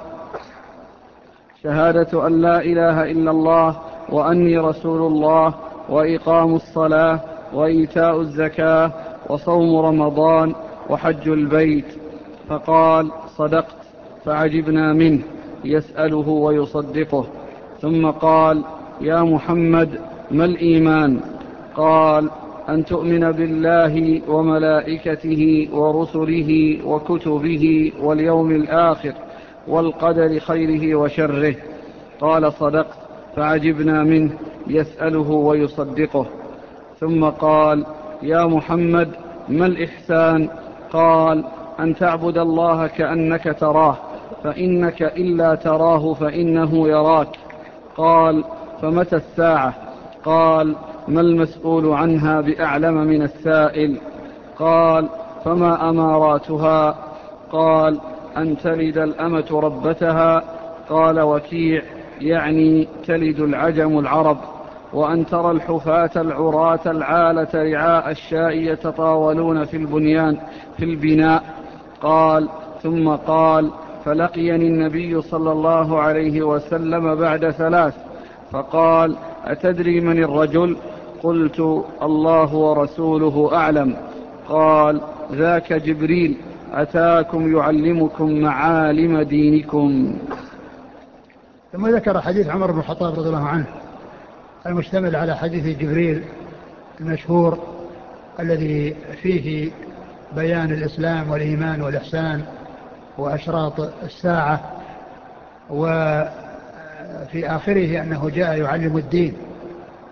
شهادة أن لا إله إلا الله وأني رسول الله وإقام الصلاة وإيتاء الزكاة وصوم رمضان وحج البيت. فقال: صدقت. فعجبنا منه يسأله ويصدقه. ثم قال: يا محمد ما الإيمان؟ قال: أن تؤمن بالله وملائكته ورسله وكتبه واليوم الآخر والقدر خيره وشره. قال: صدقت. فعجبنا منه يسأله ويصدقه. ثم قال: يا محمد ما الإحسان؟ قال: أن تعبد الله كأنك تراه فإنك إلا تراه فإنه يراك. قال: فمتى الساعة؟ قال: ما المسؤول عنها بأعلم من السائل. قال: فما أماراتها؟ قال: أن تلد الأمة ربتها. قال وكيع: يعني تلد العجم العرب. وأن ترى الحفاة العراة العالة رعاء الشاء يتطاولون في البنيان في البناء. قال: ثم قال: فلقيني النبي صلى الله عليه وسلم بعد ثلاث فقال: أتدري من الرجل؟ قلت: الله ورسوله أعلم. قال: ذاك جبريل أتاكم يعلمكم معالم دينكم. ثم ذكر حديث عمر بن الخطاب رضي الله عنه المشتمل على حديث جبريل المشهور الذي فيه بيان الإسلام والإيمان والإحسان وأشراط الساعة، وفي آخره أنه جاء يعلم الدين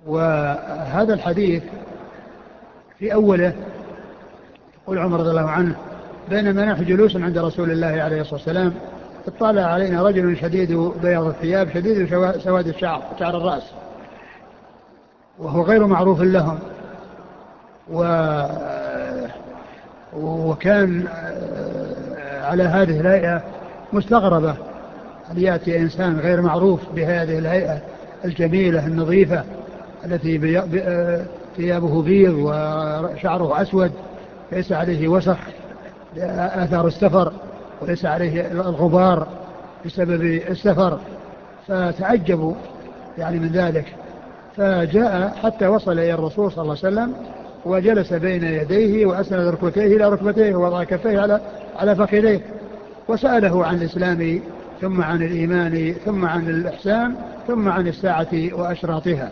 وهذا الحديث في أوله يقول عمر رضي الله عنه: بينما نحن جلوس عند رسول الله عليه الصلاة والسلام اطلع علينا رجل شديد بياض الثياب شديد سواد الشعر شعر الرأس، وهو غير معروف لهم، و... وكان على هذه الهيئة مستغربة أن يأتي إنسان غير معروف بهذه الهيئة الجميلة النظيفة التي بي... بي... ثيابه بيض وشعره أسود ليس عليه وسخ آثار السفر وليس عليه الغبار بسبب السفر، فتعجبوا يعني من ذلك. فجاء حتى وصل إلى الرسول صلى الله عليه وسلم وجلس بين يديه وأسند ركبتيه إلى ركبتيه ووضع كفيه على على فخذيه وسأله عن الإسلام ثم عن الإيمان ثم عن الإحسان ثم عن الساعة وأشراطها.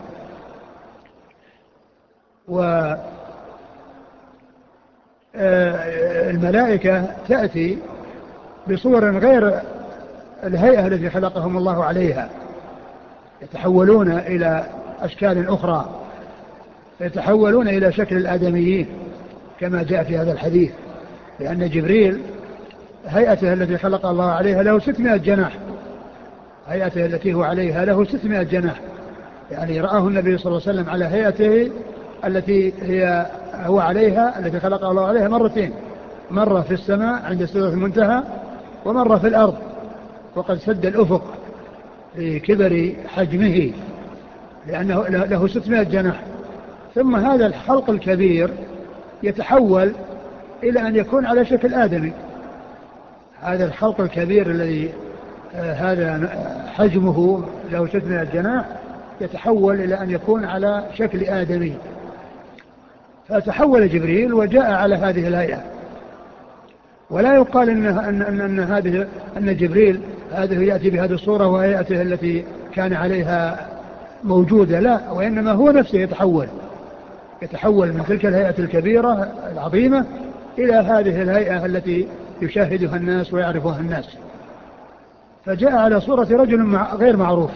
والملائكة تأتي بصور غير الهيئة التي خلقهم الله عليها، يتحولون إلى أشكال أخرى، يتحولون إلى شكل الآدميين كما جاء في هذا الحديث، لأن جبريل هيئته التي خلق الله عليها له ستمائة جناح، هيئته التي هو عليها له ستمائة جناح، يعني رآه النبي صلى الله عليه وسلم على هيئته التي هي هو عليها التي خلق الله عليها مرتين، مرة في السماء عند سدرة المنتهى ومرة في الأرض وقد سد الأفق لكبر حجمه لأنه له ستمائة جناح. ثم هذا الخلق الكبير يتحول إلى أن يكون على شكل آدمي، هذا الخلق الكبير الذي آه هذا حجمه له ستمائة جناح يتحول إلى أن يكون على شكل آدمي. فتحول جبريل وجاء على هذه الهيئة، ولا يقال إن, أن, أن, أن, هذه أن جبريل هذه يأتي بهذه الصورة وهيئته التي كان عليها موجودة، لا، وإنما هو نفسه يتحول يتحول من تلك الهيئة الكبيرة العظيمة إلى هذه الهيئة التي يشاهدها الناس ويعرفها الناس. فجاء على صورة رجل غير معروف،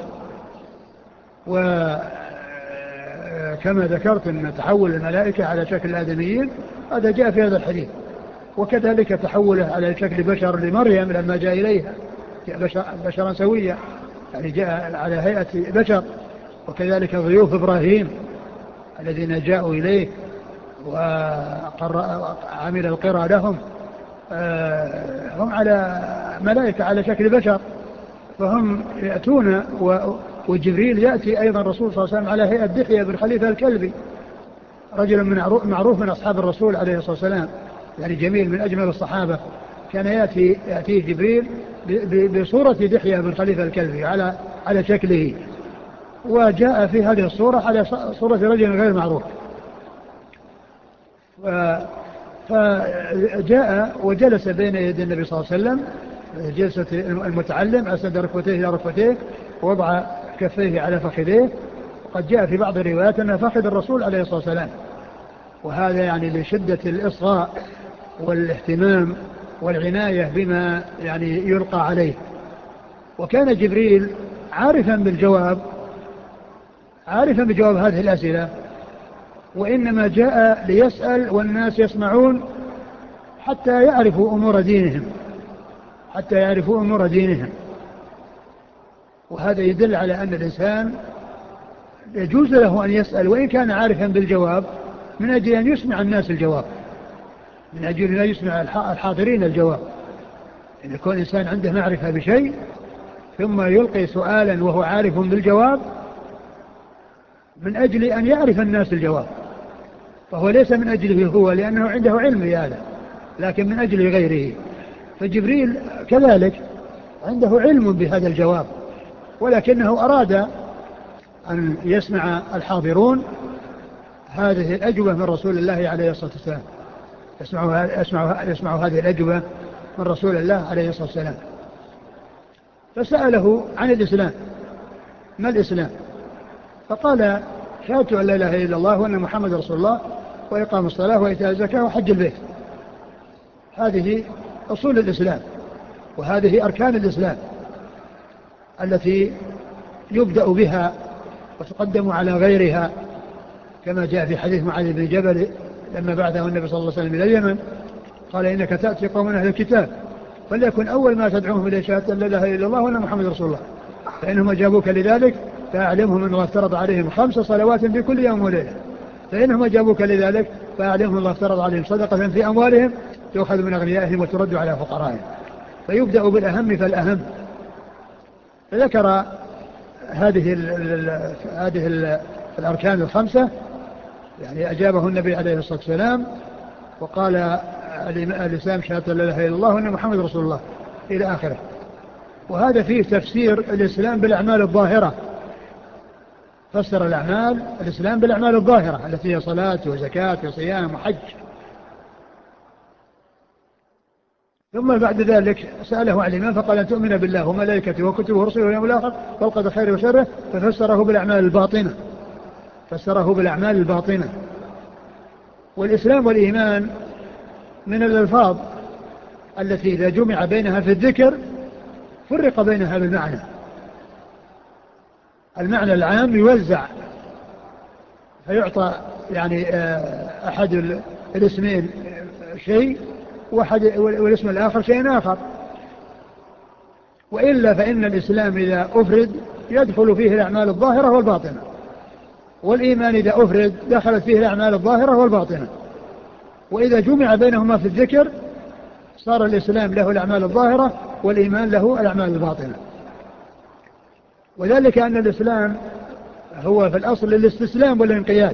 وكما ذكرت أن تحول الملائكة على شكل الآدميين هذا جاء في هذا الحديث، وكذلك تحوله على شكل بشر لمريم لما جاء إليها بشر بشرا سويا، يعني جاء على هيئة بشر. وكذلك ضيوف إبراهيم الذين جاءوا إليه وعمل القرى لهم هم على ملائكة على شكل بشر، فهم يأتون، وجبريل يأتي أيضا الرسول صلى الله عليه وسلم على هيئة دحية بن خليفة الكلبي، رجل من معروف من أصحاب الرسول عليه الصلاة والسلام، يعني جميل من أجمل الصحابة. كان يأتي يأتي جبريل بصورة دحية بن خليفة الكلبي على على شكله، وجاء في هذه الصورة على صورة رجل غير معروف. فجاء وجلس بين يدي النبي صلى الله عليه وسلم جلسة المتعلم، أسند ركبتيه إلى ركبتيه ووضع كفيه على فخذيه. وقد جاء في بعض الروايات أنه فخذ الرسول عليه الصلاة والسلام، وهذا يعني لشدة الإصغاء والاهتمام والعناية بما يعني يلقى عليه. وكان جبريل عارفا بالجواب عارفا بجواب هذه الأسئلة، وإنما جاء ليسأل والناس يسمعون حتى يعرفوا أمور دينهم حتى يعرفوا أمور دينهم وهذا يدل على أن الإنسان يجوز له أن يسأل وإن كان عارفا بالجواب، من أجل أن يسمع الناس الجواب، من أجل أن يسمع الحاضرين الجواب. إن يكون إنسان عنده معرفة بشيء ثم يلقي سؤالا وهو عارف بالجواب من أجل أن يعرف الناس الجواب، فهو ليس من أجله هو لأنه عنده علم بهذا، لكن من أجل غيره. فجبريل كذلك عنده علم بهذا الجواب، ولكنه أراد أن يسمع الحاضرون هذه الأجوبة من رسول الله عليه الصلاة والسلام، يسمعوا, يسمعوا, يسمعوا هذه الأجوبة من رسول الله عليه الصلاة والسلام. فسأله عن الإسلام، ما الإسلام؟ فقال شهادة أن لا إله إلا الله وأن محمد رسول الله وإقام الصلاة وإيتاء الزكاة وحج البيت. هذه أصول الإسلام وهذه أركان الإسلام التي يبدأ بها وتقدم على غيرها كما جاء في حديث معاذ بن جبل لما بعثه النبي صلى الله عليه وسلم إلى اليمن قال إنك تأتي قوم أهل الكتاب فليكن أول ما تدعوهم إلى شهادة لا إله إلا الله وأن محمد رسول الله فإنهم أجابوك لذلك فأعلمهم أن الله افترض عليهم خمس صلوات في كل يوم وليلة فإنهم أجابوك لذلك فأعلمهم الله افترض عليهم صدقة في أموالهم تؤخذ من أغنيائهم وترد على فقرائهم. فيبدأ بالأهم فالأهم. فذكر هذه ال ال هذه ال الأركان الخمسة يعني أجابه النبي عليه الصلاة والسلام وقال الإسلام شهادة لا إله إلا الله وأن محمد رسول الله إلى آخره. وهذا فيه تفسير الإسلام بالأعمال الظاهرة. فسر الأعمال الإسلام بالأعمال الظاهرة التي هي صلاة وزكاة وصيام وحج. ثم بعد ذلك سأله عن الإيمان فقال أن تؤمن بالله وملائكته وكتبه ورسله واليوم الآخر والقدر خيره وشره ففسره بالأعمال الباطنة فسره بالأعمال الباطنة. والإسلام والإيمان من الألفاظ التي إذا جمع بينها في الذكر فرق بينها بالمعنى. المعنى العام يوزع فيعطى يعني أحد الاسمين شيء والاسم الآخر شيء آخر. وإلا فإن الإسلام إذا أفرد يدخل فيه الأعمال الظاهرة والباطنة والإيمان إذا أفرد دخلت فيه الأعمال الظاهرة والباطنة. وإذا جمع بينهما في الذكر صار الإسلام له الأعمال الظاهرة والإيمان له الأعمال الباطنة. وذلك أن الإسلام هو في الأصل الاستسلام والانقياد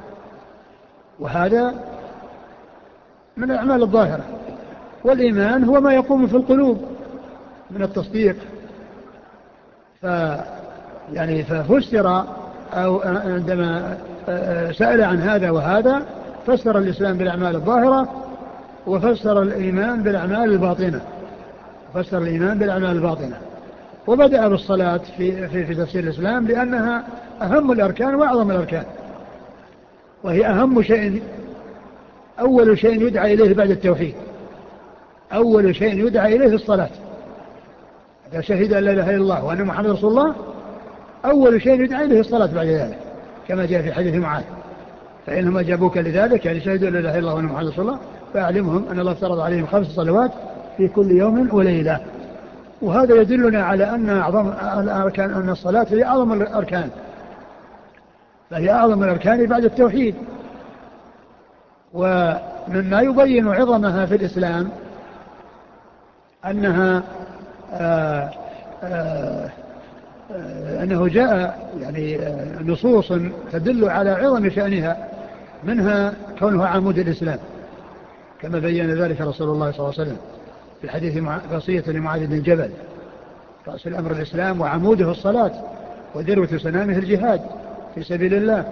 وهذا من الأعمال الظاهرة. والإيمان هو ما يقوم في القلوب من التصديق. ف يعني ففسر أو عندما سأل عن هذا وهذا فسر الإسلام بالأعمال الظاهرة وفسر الإيمان بالأعمال الباطنة فسر الإيمان بالأعمال الباطنة. وبدأ بالصلاة في, في, في تفسير الإسلام لأنها أهم الأركان وأعظم الأركان وهي أهم شيء أول شيء يدعى إليه بعد التوحيد. أول شيء يدعى إليه الصلاة. إذا شهد أن لا إله إلا الله وأن محمد رسول الله أول شيء يدعى إليه الصلاة بعد ذلك كما جاء في حديث معاذ فإنهم أجابوك لذلك يعني شهدوا أن لا إله إلا الله وأن محمد رسول الله فأعلمهم أن الله افترض عليهم خمس صلوات في كل يوم وليلة. وهذا يدلنا على أن أعظم الأركان أن الصلاة هي أعظم الأركان فهي أعظم الأركان بعد التوحيد. ومما يبين عظمها في الإسلام أنها آآ آآ أنه جاء يعني نصوص تدل على عظم شأنها منها كونها عمود الإسلام كما بين ذلك رسول الله صلى الله عليه وسلم في الحديث وصية لمعاذ بن جبل رأس الأمر الإسلام وعموده الصلاة وذروة سنامه الجهاد في سبيل الله.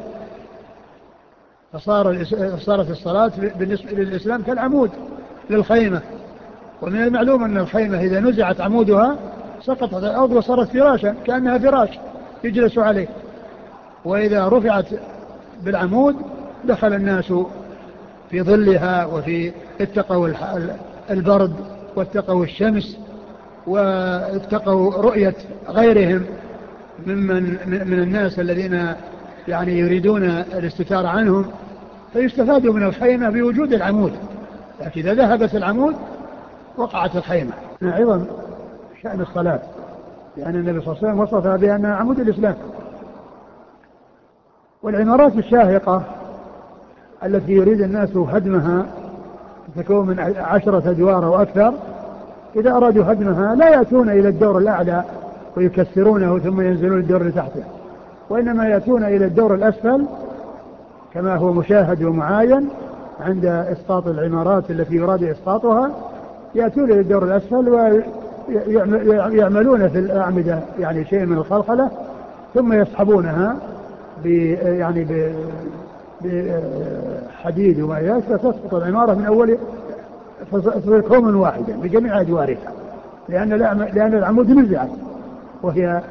فصار صارت الصلاة بالنسبة للإسلام كالعمود للخيمة. ومن المعلوم أن الخيمة إذا نزعت عمودها سقطت على الأرض وصارت فراشا كأنها فراش يجلس عليه. وإذا رفعت بالعمود دخل الناس في ظلها وفي اتقوا البرد واتقوا الشمس واتقوا رؤية غيرهم ممن من الناس الذين يعني يريدون الاستتار عنهم. فيستفادوا من الخيمة بوجود العمود لكن إذا ذهبت العمود وقعت الخيمة. عظم شأن الصلاة لأن النبي صلى الله عليه وسلم وصفها بأنها عمود الإسلام. والعمارات الشاهقة التي يريد الناس هدمها تكون من عشرة أدوار وأكثر إذا أرادوا هدمها لا يأتون إلى الدور الأعلى ويكسرونه ثم ينزلون الدور اللي تحته وإنما يأتون إلى الدور الأسفل كما هو مشاهد ومعاين عند إسقاط العمارات التي يراد إسقاطها يأتون إلى الدور الأسفل ويعملون في الأعمدة يعني شيء من الخلخلة ثم يسحبونها ب يعني ب بحديد وما ياس فتسقط العمارة من أول في كوم واحدا بجميع أدوارها لأن لأن العمود نزعت وهي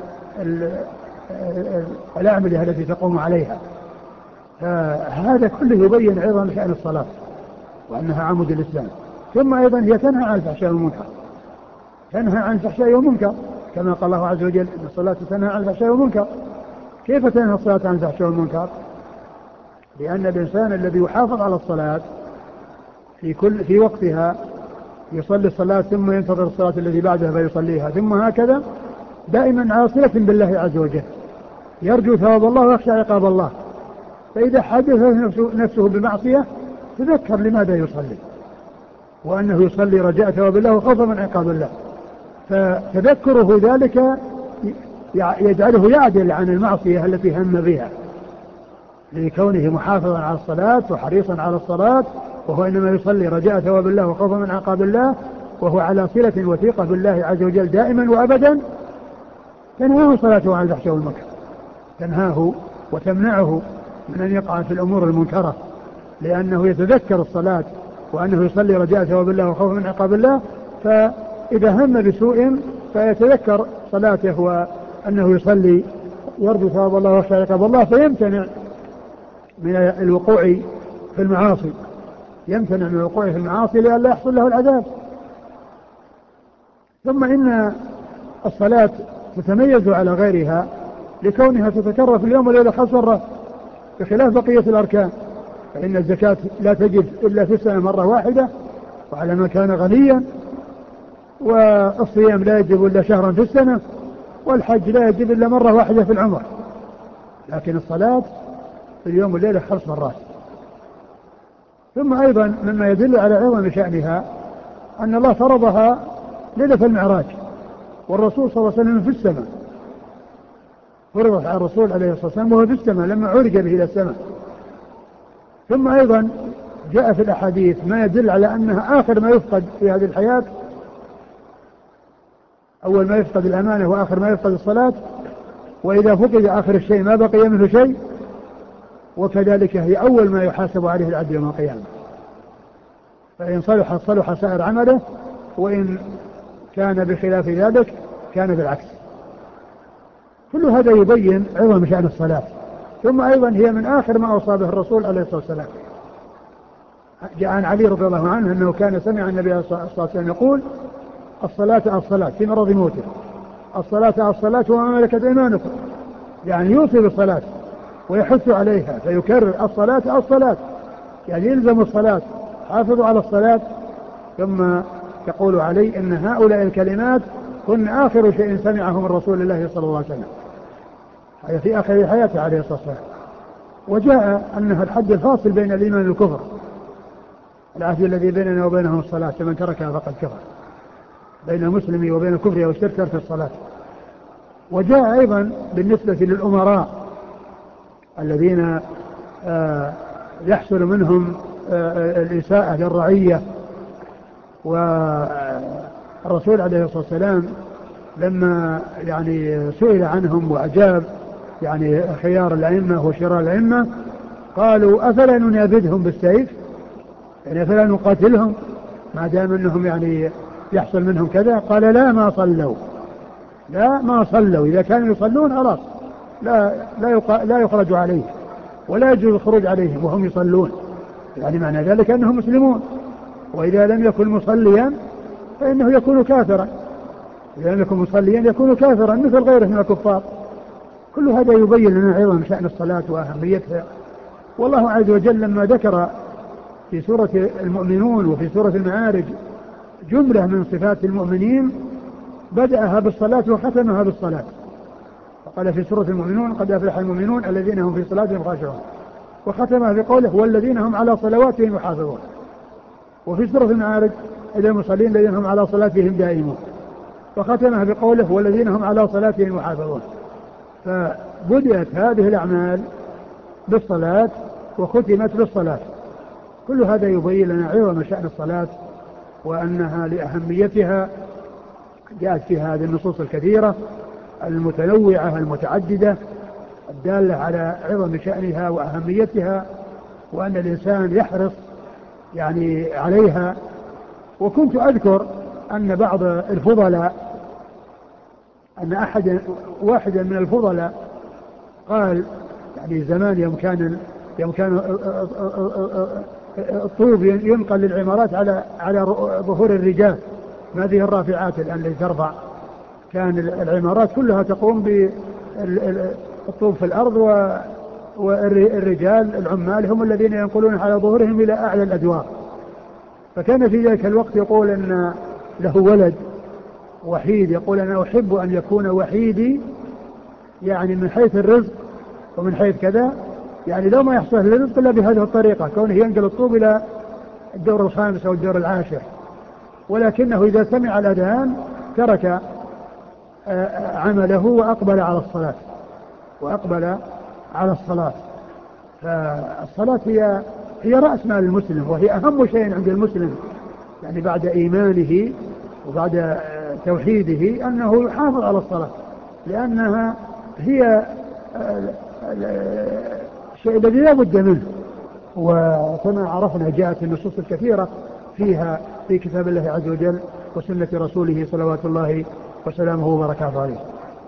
الأعمدة التي تقوم عليها. هذا كله يبين عظم شأن الصلاة وأنها عمود الإسلام. ثم أيضا هي تنهى عن الفحشاء والمنكر تنهى عن الفحشاء والمنكر كما قال الله عز وجل إن الصلاة تنهى عن الفحشاء والمنكر. كيف تنهى الصلاة عن الفحشاء والمنكر؟ لأن الإنسان الذي يحافظ على الصلاة في كل في وقتها يصلي الصلاة ثم ينتظر الصلاة التي بعدها فيصليها ثم هكذا دائما على صلة بالله عز وجل، يرجو ثواب الله ويخشى عقاب الله. فإذا حدث نفسه بمعصية تذكر لماذا يصلي، وأنه يصلي رجاء ثواب الله وخوفا من عقاب الله، فتذكره ذلك يجعله يعدل عن المعصية التي هم بها، لكونه محافظا على الصلاة وحريصا على الصلاة، وهو إنما يصلي رجاء ثواب الله وخوفا من عقاب الله، وهو على صلة وثيقة بالله عز وجل دائما وأبدا، تنهاه صلاته عن الفحشاء والمنكر، تنهاه وتمنعه من أن يقع في الأمور المنكرة، لأنه يتذكر الصلاة وأنه يصلي رجاء ثواب الله وخوفا من عقاب الله، فإذا هم بسوء فيتذكر صلاته وأنه يصلي يرجو ثواب الله ويخشى عقاب الله، فيمتنع من الوقوع في المعاصي، يمتنع من الوقوع في المعاصي لئلا يحصل له العذاب. ثم إن الصلاة تتميز على غيرها لكونها تتكرر في اليوم والليلة خمس مرات بخلاف بقية الأركان، فإن الزكاة لا تجب إلا في السنة مرة واحدة وعلى من كان غنيا، والصيام لا يجب إلا شهرا في السنة، والحج لا يجب إلا مرة واحدة في العمر، لكن الصلاة في اليوم والليلة خمس مرات. ثم أيضا مما يدل على عظم شأنها أن الله فرضها ليلة المعراج، والرسول صلى الله عليه وسلم في السماء، فرضت على الرسول عليه الصلاة والسلام وهو في السماء لما عرج به إلى السماء. ثم أيضا جاء في الأحاديث ما يدل على أنها آخر ما يفقد في هذه الحياة، أول ما يفقد الأمانة وآخر ما يفقد الصلاة، وإذا فقد آخر الشيء ما بقي منه شيء، وكذلك هي أول ما يحاسب عليه العبد يوم القيامة، فإن صلح صلح سائر عمله، وإن كان بخلاف ذلك كان بالعكس. كل هذا يبين عظم شأن الصلاة. ثم أيضا هي من آخر ما أوصى به الرسول عليه الصلاة والسلام. جاء عن علي رضي الله عنه أنه كان سمع النبي صلى الله عليه وسلم يقول: الصلاة الصلاة في مرض موته، الصلاة الصلاة وما ملكت أيمانكم، يعني يوصي بالصلاة ويحث عليها، فيكرر الصلاة الصلاة، يعني يلزم الصلاة، حافظوا على الصلاة. ثم يقول علي إن هؤلاء الكلمات كن آخر شيء سمعه من رسول الله صلى الله عليه وسلم، هذا في آخر حياته عليه الصلاة والسلام. وجاء أنها الحد الفاصل بين الإيمان والكفر، العهد الذي بيننا وبينهم الصلاة، فمن تركها فقد كفر، بين المسلم وبين الكفر والشرك ترك الصلاة. وجاء أيضا بالنسبة للأمراء الذين آه يحصل منهم آه الإساءة للرعية، والرسول عليه الصلاة والسلام لما يعني سئل عنهم وأجاب يعني خيار الأئمة وشرار الأئمة، قالوا: أفلا ننابذهم بالسيف، يعني أفلا نقاتلهم ما دام أنهم يعني يحصل منهم كذا؟ قال: لا ما صلوا، لا ما صلوا، إذا كانوا يصلون خلاص لا لا لا يخرج عليه ولا يجوز الخروج عليهم وهم يصلون، يعني معنى ذلك أنهم مسلمون. وإذا لم يكن مصليا فإنه يكون كافرا، إذا لم يكن مصليا يكون كافرا مثل غيره من الكفار. كل هذا يبين لنا عظم شأن الصلاة وأهميتها. والله عز وجل لما ذكر في سورة المؤمنون وفي سورة المعارج جملة من صفات المؤمنين بدأها بالصلاة وختمها بالصلاة، فقال في سورة المؤمنون: قد أفلح المؤمنون الذين هم في صلاتهم خاشعون، وختمها بقوله: والذين هم على صلواتهم يحافظون. وفي سورة المعارج: إذا المصلين الذين هم على صلاتهم دائمون، وختمها بقوله: والذين هم على صلاتهم يحافظون. فبدأت هذه الأعمال بالصلاة وختمت بالصلاة. كل هذا يبين لنا عظم شأن الصلاة وأنها لأهميتها جاءت في هذه النصوص الكثيرة المتنوعة المتعددة الدالة على عظم شأنها وأهميتها، وأن الإنسان يحرص يعني عليها. وكنت أذكر أن بعض الفضلاء أن أحد واحدا من الفضلاء قال يعني زمان يوم كان يوم كان الطوب ينقل للعمارات على على ظهور الرجال، ما هذه الرافعات الآن التي ترفع، كان العمارات كلها تقوم بالطوب في الأرض والرجال العمال هم الذين ينقلون على ظهورهم إلى أعلى الأدوار. فكان في ذلك الوقت يقول أن له ولد وحيد، يقول أنا أحب أن يكون وحيدي يعني من حيث الرزق ومن حيث كذا، يعني لو ما يحصل الرزق إلا بهذه الطريقة، كونه ينقل الطوب إلى الدور الخامس أو الدور العاشر، ولكنه إذا سمع الأذان ترك عمله وأقبل على الصلاة وأقبل على الصلاة. فالصلاة هي هي رأس مال المسلم، وهي أهم شيء عند المسلم، يعني بعد إيمانه وبعد توحيده أنه يحافظ على الصلاة، لأنها هي الشيء الذي لا بد منه. وكما عرفنا جاءت النصوص الكثيرة فيها في كتاب الله عز وجل وسنة رسوله صلوات الله وسلامه وبركاته عليه.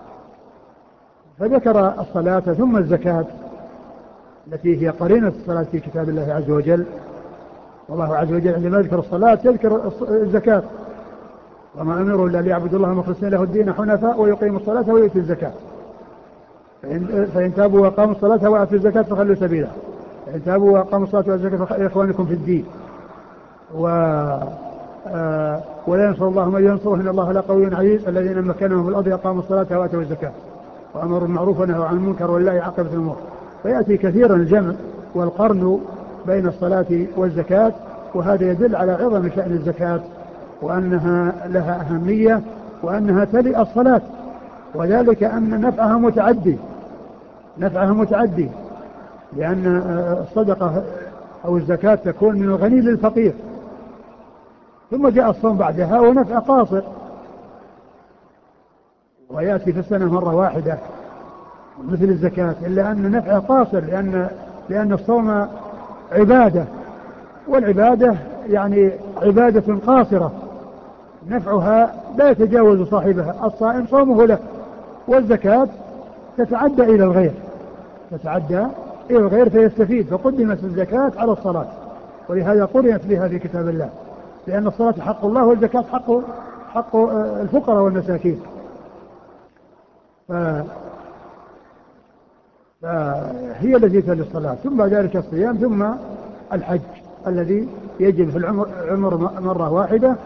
فذكر الصلاة ثم الزكاة التي هي قرينة الصلاة في كتاب الله عز وجل. والله عز وجل عندما يذكر الصلاة يذكر الزكاة، وما أمروا إلا ليعبدوا الله مخلصين له الدين حنفاء ويقيموا الصلاة ويؤتوا الزكاة، فإن, فإن تابوا وأقاموا الصلاة وآتوا الزكاة فخلوا سبيله، فإن تابوا وأقاموا الصلاة والزكاة فإخوانكم في الدين، و آه ولا ينصر الله من ينصره إن الله لقوي عزيز، الذين مكنهم في الأرض أقاموا الصلاة وآتوا الزكاة وأمروا بالمعروف ونهوا عن المنكر ولله عاقبة الأمور. فيأتي كثيرا الجمع والقرن بين الصلاة والزكاة، وهذا يدل على عظم شأن الزكاة وأنها لها أهمية وأنها تلي الصلاة، وذلك أن نفعها متعدي نفعها متعدي لأن الصدقة أو الزكاة تكون من الغني للفقير، ثم جاء الصوم بعدها ونفع قاصر، ويأتي في السنة مرة واحدة مثل الزكاة، إلا أن نفعه قاصر لأن, لأن الصوم عبادة، والعبادة يعني عبادة قاصرة نفعها لا يتجاوز صاحبها، الصائم صومه له، والزكاة تتعدى إلى الغير تتعدى إلى الغير فيستفيد، فقدمت الزكاة على الصلاة، ولهذا قرنت بها في كتاب الله، لأن الصلاة حق الله والزكاة حق, حق الفقراء والمساكين. ف... فهي التي تلي الصلاة، ثم بعد ذلك الصيام، ثم الحج الذي يجب في العمر عمر مرة واحدة،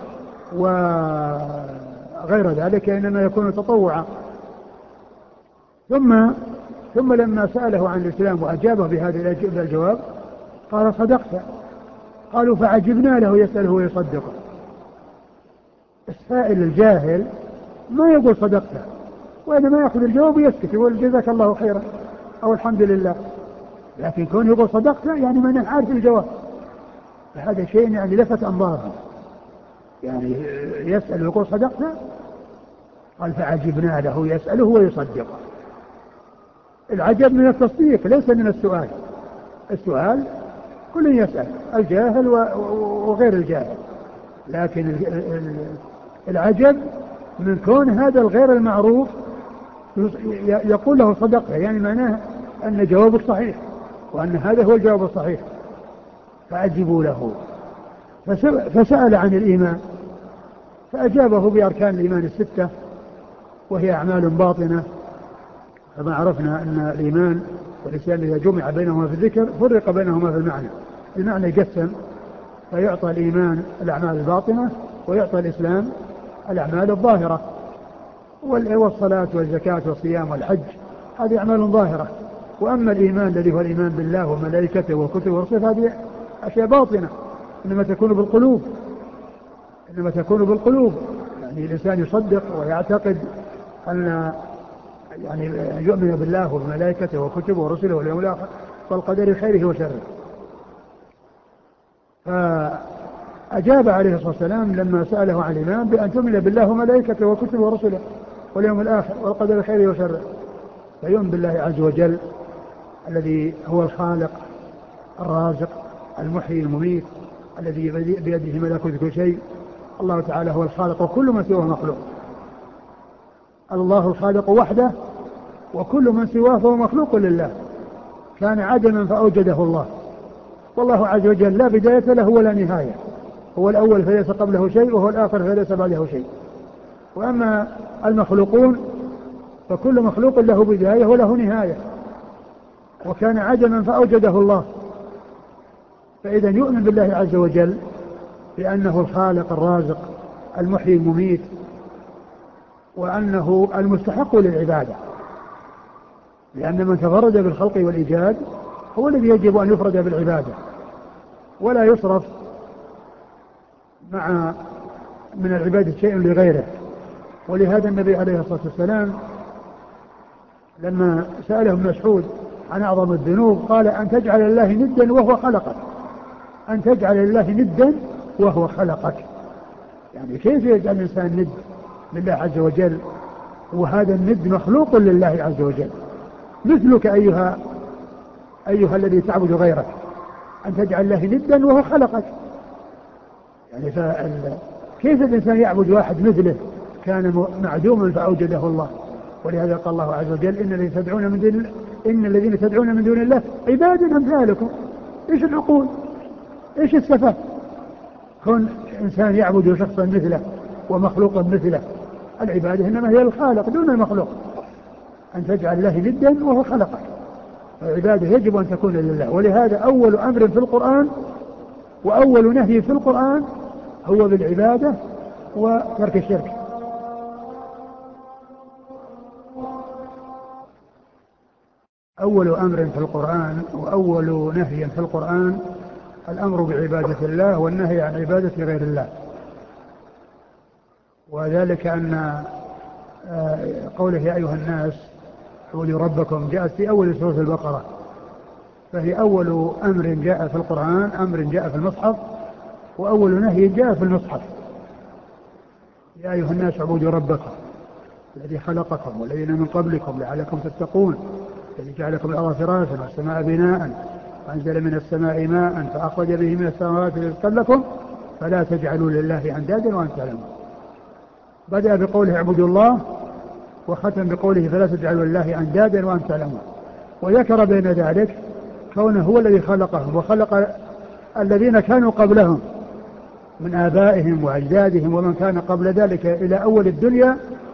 وغير ذلك إنما يكون تطوعا. ثم ثم لما سأله عن الإسلام وأجابه بهذا الجواب قال صدقت. قالوا فعجبنا له يسأله ويصدقه. السائل الجاهل ما يقول صدقت، وإنما يأخذ الجواب ويسكت يقول جزاك الله خيرا أو الحمد لله، لكن كون يقول صدقت يعني من عارف الجواب، فهذا شيء يعني لفت أنظارهم، يعني يسأل ويقول صدقت. قال فعجبنا له يسأله ويصدقه. العجب من التصديق ليس من السؤال، السؤال كل يسأل، الجاهل وغير الجاهل، لكن العجب من كون هذا الغير المعروف يقول له صدقه، يعني معناه أن جوابك صحيح وأن هذا هو الجواب الصحيح. فأجبوا له. فسأل عن الإيمان فأجابه بأركان الإيمان الستة، وهي أعمال باطنة، كما عرفنا أن الإيمان والإسلام إذا جمع بينهما في الذكر فرق بينهما في المعنى. المعنى يقسم، فيعطى الإيمان الأعمال الباطنة ويعطى الإسلام الأعمال الظاهرة، والصلاة والزكاة والصيام والحج هذه أعمال ظاهرة. وأما الإيمان الذي هو الإيمان بالله وملائكته وكتبه ورسله هذه أشياء باطنة، إنما تكون بالقلوب إنما تكون بالقلوب يعني الإنسان يصدق ويعتقد أن يعني يؤمن بالله وملائكته وكتبه ورسله واليوم الآخر والقدر خيره وشره. فأجاب عليه الصلاة والسلام لما سأله عن الإيمان بأن تؤمن بالله وملائكته وكتبه ورسله واليوم الآخر والقدر خيره وشره، فيؤمن بالله عز وجل الذي هو الخالق الرازق المحيي المميت الذي بيده ملكوت كل شيء. الله تعالى هو الخالق وكل من سواه مخلوق. الله الخالق وحده وكل من سواه فهو مخلوق لله، كان عدما فأوجده الله، والله عز وجل لا بداية له ولا نهاية، هو الأول فليس قبله شيء وهو الآخر فليس بعده شيء. وأما المخلوقون فكل مخلوق له بداية وله نهاية، وكان عدما فأوجده الله. فإذا يؤمن بالله عز وجل بأنه الخالق الرازق المحيي المميت، وأنه المستحق للعبادة، لأن من تفرد بالخلق والإيجاد هو الذي يجب أن يفرد بالعبادة ولا يصرف مع من العبادة شيء لغيره. ولهذا النبي عليه الصلاة والسلام لما سأله ابن مسعود عن أعظم الذنوب قال أن تجعل الله ندا وهو خلقك، أن تجعل الله ندا وهو خلقك. يعني كيف يجعل الإنسان ند لله عز وجل وهذا الند مخلوق لله عز وجل، مثلك أيها أيها الذي تعبد غيرك، أن تجعل الله ندا وهو خلقك. يعني كيف الإنسان يعبد واحد مثله كان معدوما فأوجده الله. ولهذا قال الله عز وجل إن الذين تدعون من دون إن الذين تدعون من دون الله عباد أمثالكم. إيش العقول؟ إيش السفه؟ كون إنسان يعبد شخصا مثله ومخلوقا مثله. العبادة إنما هي الخالق دون المخلوق. أن تجعل الله ندا وهو خلقك، العبادة يجب أن تكون لله. ولهذا أول أمر في القرآن وأول نهي في القرآن هو بالعبادة وترك الشرك. أول أمر في القرآن وأول نهي في القرآن الأمر بعبادة الله والنهي عن عبادة غير الله. وذلك أن قوله يا أيها الناس اعبدوا ربكم جاءت في أول سورة البقرة، فهي أول أمر جاء في القرآن، أمر جاء في المصحف، وأول نهي جاء في المصحف. يا أيها الناس اعبدوا ربكم الذي خلقكم والذين من قبلكم لعلكم تتقون الذي جعلكم الأرض فراشا والسماء بناء وأنزل من السماء ماء فأخرج به من الثمرات رزقا لكم فلا تجعلوا لله أندادا وأنتم تعلمون. بدأ بقوله اعبدوا الله وختم بقوله فلا تجعلوا لله أندادا وأنتم تعلمون. وذكر بين ذلك كونه هو الذي خلقهم وخلق الذين كانوا قبلهم من آبائهم وأجدادهم ومن كان قبل ذلك إلى أول الدنيا،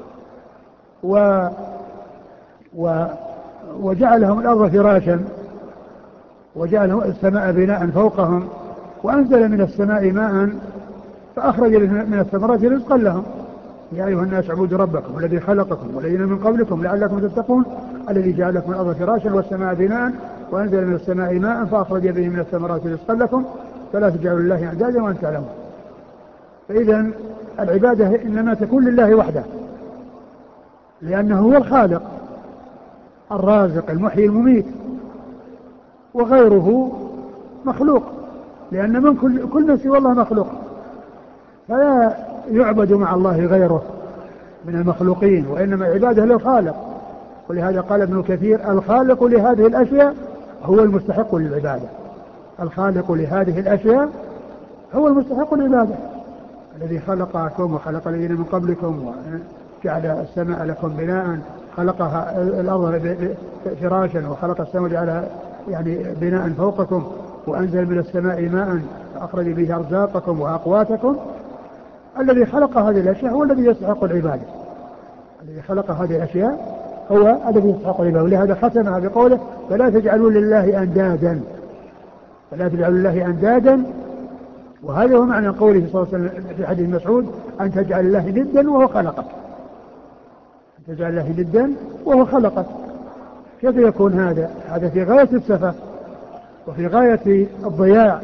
و و وجعلهم الأرض فراشا وجعلهم السماء بناء فوقهم وأنزل من السماء ماء فأخرج من الثمرات رزقا لهم. يا أيها الناس اعبدوا ربكم الذي خلقكم والذين من قبلكم لعلكم تتقون الذي جعل لكم الأرض فراشا والسماء بناء وأنزل من السماء ماء فأخرج به من الثمرات رزقا لكم فلا تجعلوا لله أندادا وأنتم تعلمون. فإذا العبادة إنما تكون لله وحده، لأنه هو الخالق الرازق المحيي المميت، وغيره مخلوق، لأن من كل, كل من سوى الله مخلوق، فلا يعبد مع الله غيره من المخلوقين، وإنما عباده للخالق. ولهذا قال ابن كثير الخالق لهذه الأشياء هو المستحق للعبادة. الخالق لهذه الأشياء هو المستحق للعبادة، الذي خلقكم وخلق الذين من قبلكم وجعل السماء لكم بناء، خلقها الأرض فراشا وخلق السماء جعل يعني بناء فوقكم وأنزل من السماء ماء فأخرج به أرزاقكم وأقواتكم. الذي خلق هذه الأشياء هو الذي يستحق العبادة، الذي خلق هذه الأشياء هو الذي يستحق العبادة. ولهذا ختمها بقوله فلا تجعلوا لله أندادا، فلا تجعلوا لله أندادا. وهذا هو معنى قوله صلى الله عليه وسلم في حديث مسعود أن تجعل الله ندا وهو خلقك، أن تجعل الله ندا وهو خلقك. كيف يكون هذا؟ هذا في غاية السفة وفي غاية الضياع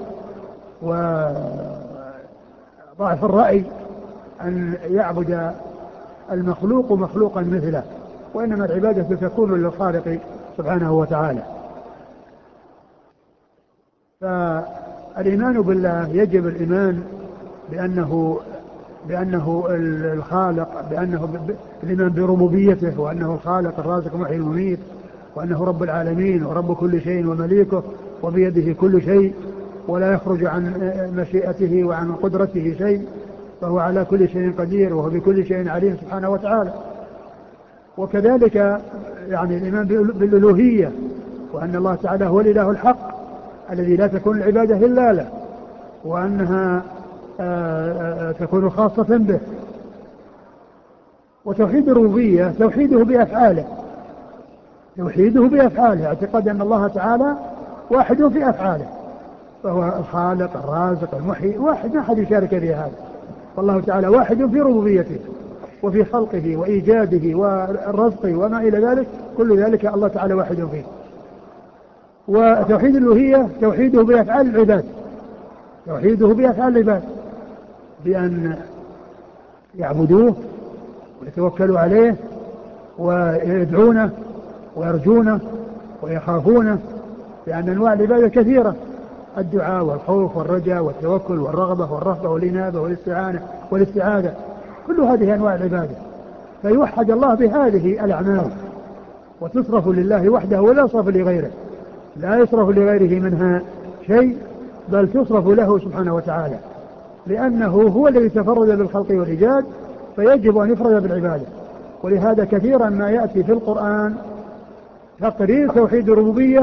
وضعف الرأي أن يعبد المخلوق مخلوقا مثله، وإنما العبادة تكون للخالق سبحانه وتعالى. فالإيمان بالله يجب الإيمان بأنه بأنه الخالق، بأنه الإيمان بربوبيته، وأنه الخالق الرازق المحيي المميت، وأنه رب العالمين ورب كل شيء ومليكه وبيده كل شيء ولا يخرج عن مشيئته وعن قدرته شيء، فهو على كل شيء قدير وهو بكل شيء عليم سبحانه وتعالى. وكذلك يعني الإيمان بالألوهية، وأن الله تعالى هو الإله الحق الذي لا تكون العبادة إلا له، وأنها تكون خاصة به. وتوحيد الربوبية توحيده بأفعاله، توحيده بأفعاله، اعتقاد أن الله تعالى واحد في أفعاله، فهو الخالق الرازق المحيي واحد، ما أحد يشارك في هذا. والله تعالى واحد في ربوبيته وفي خلقه وإيجاده والرزق وما إلى ذلك، كل ذلك الله تعالى واحد فيه. وتوحيد الألوهية توحيده بأفعال العباد، توحيده بأفعال العباد بأن يعبدوه ويتوكلوا عليه ويدعونه ويرجونه ويخافونه، لأن أنواع العبادة كثيرة: الدعاء والخوف والرجاء والتوكل والرغبة والرهبة والإنابة والاستعانة والاستعاذة، كل هذه أنواع العبادة. فيوحد الله بهذه الأعمال وتصرف لله وحده ولا يصرف لغيره، لا يصرف لغيره منها شيء، بل تصرف له سبحانه وتعالى، لأنه هو الذي تفرد بالخلق والإيجاد، فيجب أن يفرد بالعبادة. ولهذا كثيرا ما يأتي في القرآن تقرير توحيد الربوبية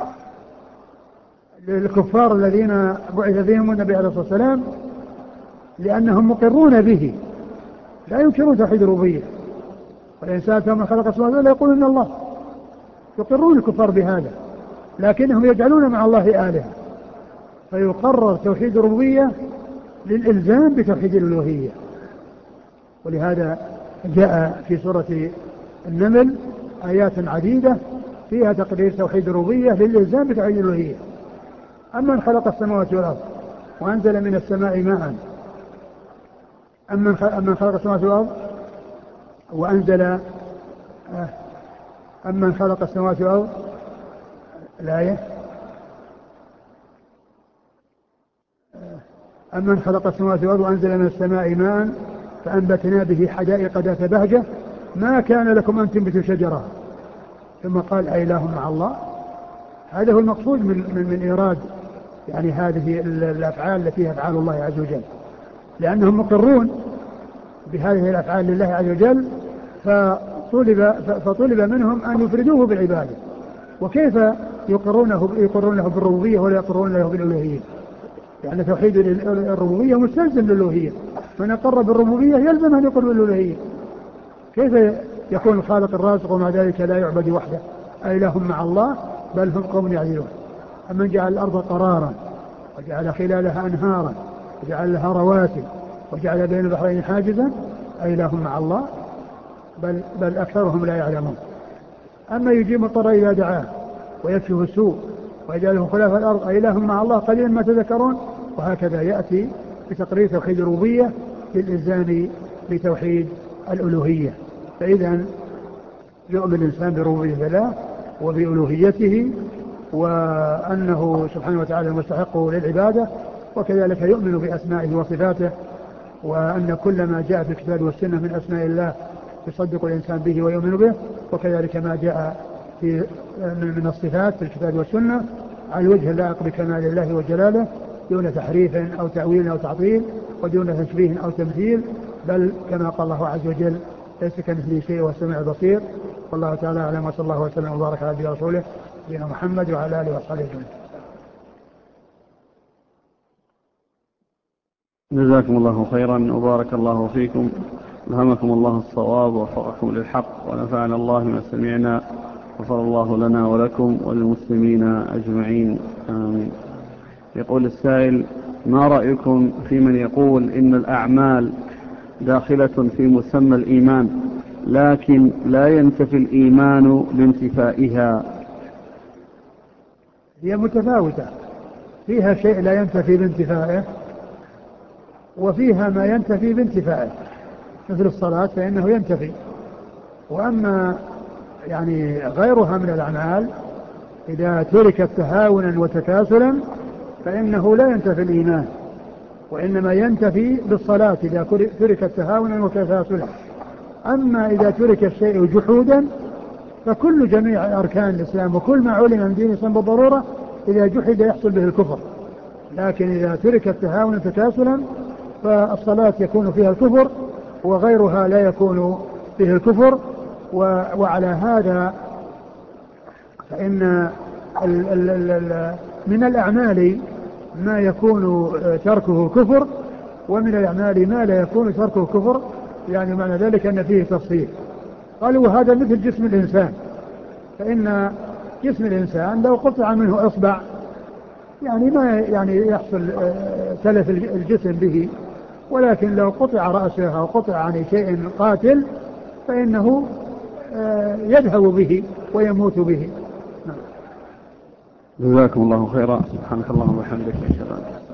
للكفار الذين بعث فيهم النبي عليه الصلاة والسلام، لأنهم مقرون به، لا ينكرون توحيد الربوبية. والإنسان كما خلق السماوات والأرض يقولون الله، يقرون الكفار بهذا، لكنهم يجعلون مع الله آلهة. فيقرر توحيد الربوبية للإلزام بتوحيد الألوهية. ولهذا جاء في سورة النمل آيات عديدة فيها تقرير توحيد الربوبية للإلزام بتوحيد الألوهية. أمن خلق السماوات والأرض وأنزل من السماء ماء، أمن خلق السماوات والأرض وأنزل أمن خلق السماوات والأرض، الآية أمن خلق السماوات والأرض وأنزل من السماء ماء فأنبتنا به حدائق ذات بهجة ما كان لكم أن تنبتوا شجرة، ثم قال أإله مع الله. هذا هو المقصود من, من, من إيراد يعني هذه الأفعال التي هي أفعال الله عز وجل، لأنهم مقرون بهذه الأفعال لله عز وجل، فطلب, فطلب منهم أن يفردوه بالعبادة. وكيف يقرونه, يقرونه بالربوبية ولا يقرون له بالألوهية؟ لأن توحيد الربوبية مستلزم للألوهية، من أقر بالربوبية يلزم أن يقر بالألوهية. كيف يكون الخالق الرازق ومع ذلك لا يعبد وحده؟ أإله مع الله بل هم قوم يعدلون. أمن جعل الأرض قرارا وجعل خلالها أنهارا وجعل لها رواسي وجعل بين البحرين حاجزا أإله مع الله بل, بل أكثرهم لا يعلمون. أما يجيب الضر إذا دعاه ويكشف السوء ويجعله خلاف الأرض أإله مع الله قليلا ما تذكرون. وهكذا يأتي بتقرير توحيد الربوبية للإلزام بتوحيد الألوهية. فإذا يؤمن الإنسان بربوبية الله وبألوهيته وأنه سبحانه وتعالى مستحق للعبادة، وكذلك يؤمن بأسمائه وصفاته، وأن كل ما جاء في الكتاب والسنة من أسماء الله يصدق الإنسان به ويؤمن به، وكذلك ما جاء في من الصفات في الكتاب والسنة على الوجه اللائق بكمال الله وجلاله، دون تحريف أو تأويل أو تعطيل ودون تشبيه أو تمثيل، بل كما قال الله عز وجل ليس كمثله شيء وهو السميع البصير. والله تعالى أعلم، وصلى الله وسلم وبارك على نبينا ورسوله نبينا محمد وعلى آله وصحبه أجمعين. جزاكم الله خيرا وبارك الله فيكم، ألهمكم الله الصواب ووفقكم للحق، ونفعنا الله ما سمعنا، غفر الله لنا ولكم وللمسلمين أجمعين، آمين. يقول السائل: ما رأيكم في من يقول إن الأعمال داخلة في مسمى الإيمان لكن لا ينتفي الإيمان بانتفائها؟ هي متفاوتة، فيها شيء لا ينتفي بانتفائه وفيها ما ينتفي بانتفائه، مثل الصلاة فإنه ينتفي. وأما يعني غيرها من الأعمال إذا تركت تهاونا وتكاسلا فإنه لا ينتفي الإيمان، وإنما ينتفي بالصلاة إذا تركت تهاونا وتكاسلا. أما إذا ترك الشيء جحودا فكل جميع أركان الإسلام وكل ما علم من دين الإسلام بالضرورة إذا جحد يحصل به الكفر، لكن إذا تركت تهاونا وتكاسلا فالصلاة يكون فيها الكفر وغيرها لا يكون فيه الكفر. وعلى هذا فإن ال ال ال من الأعمال ما يكون تركه كفر، ومن الأعمال ما لا يكون تركه كفر، يعني معنى ذلك أن فيه تفصيل. قالوا وهذا مثل جسم الإنسان، فإن جسم الإنسان لو قطع منه إصبع يعني ما يعني يحصل تلف الجسم به، ولكن لو قطع رأسه أو قطع عن شيء قاتل فإنه يذهب به ويموت به. جزاكم الله خيرا. سبحانك اللهم وبحمدك.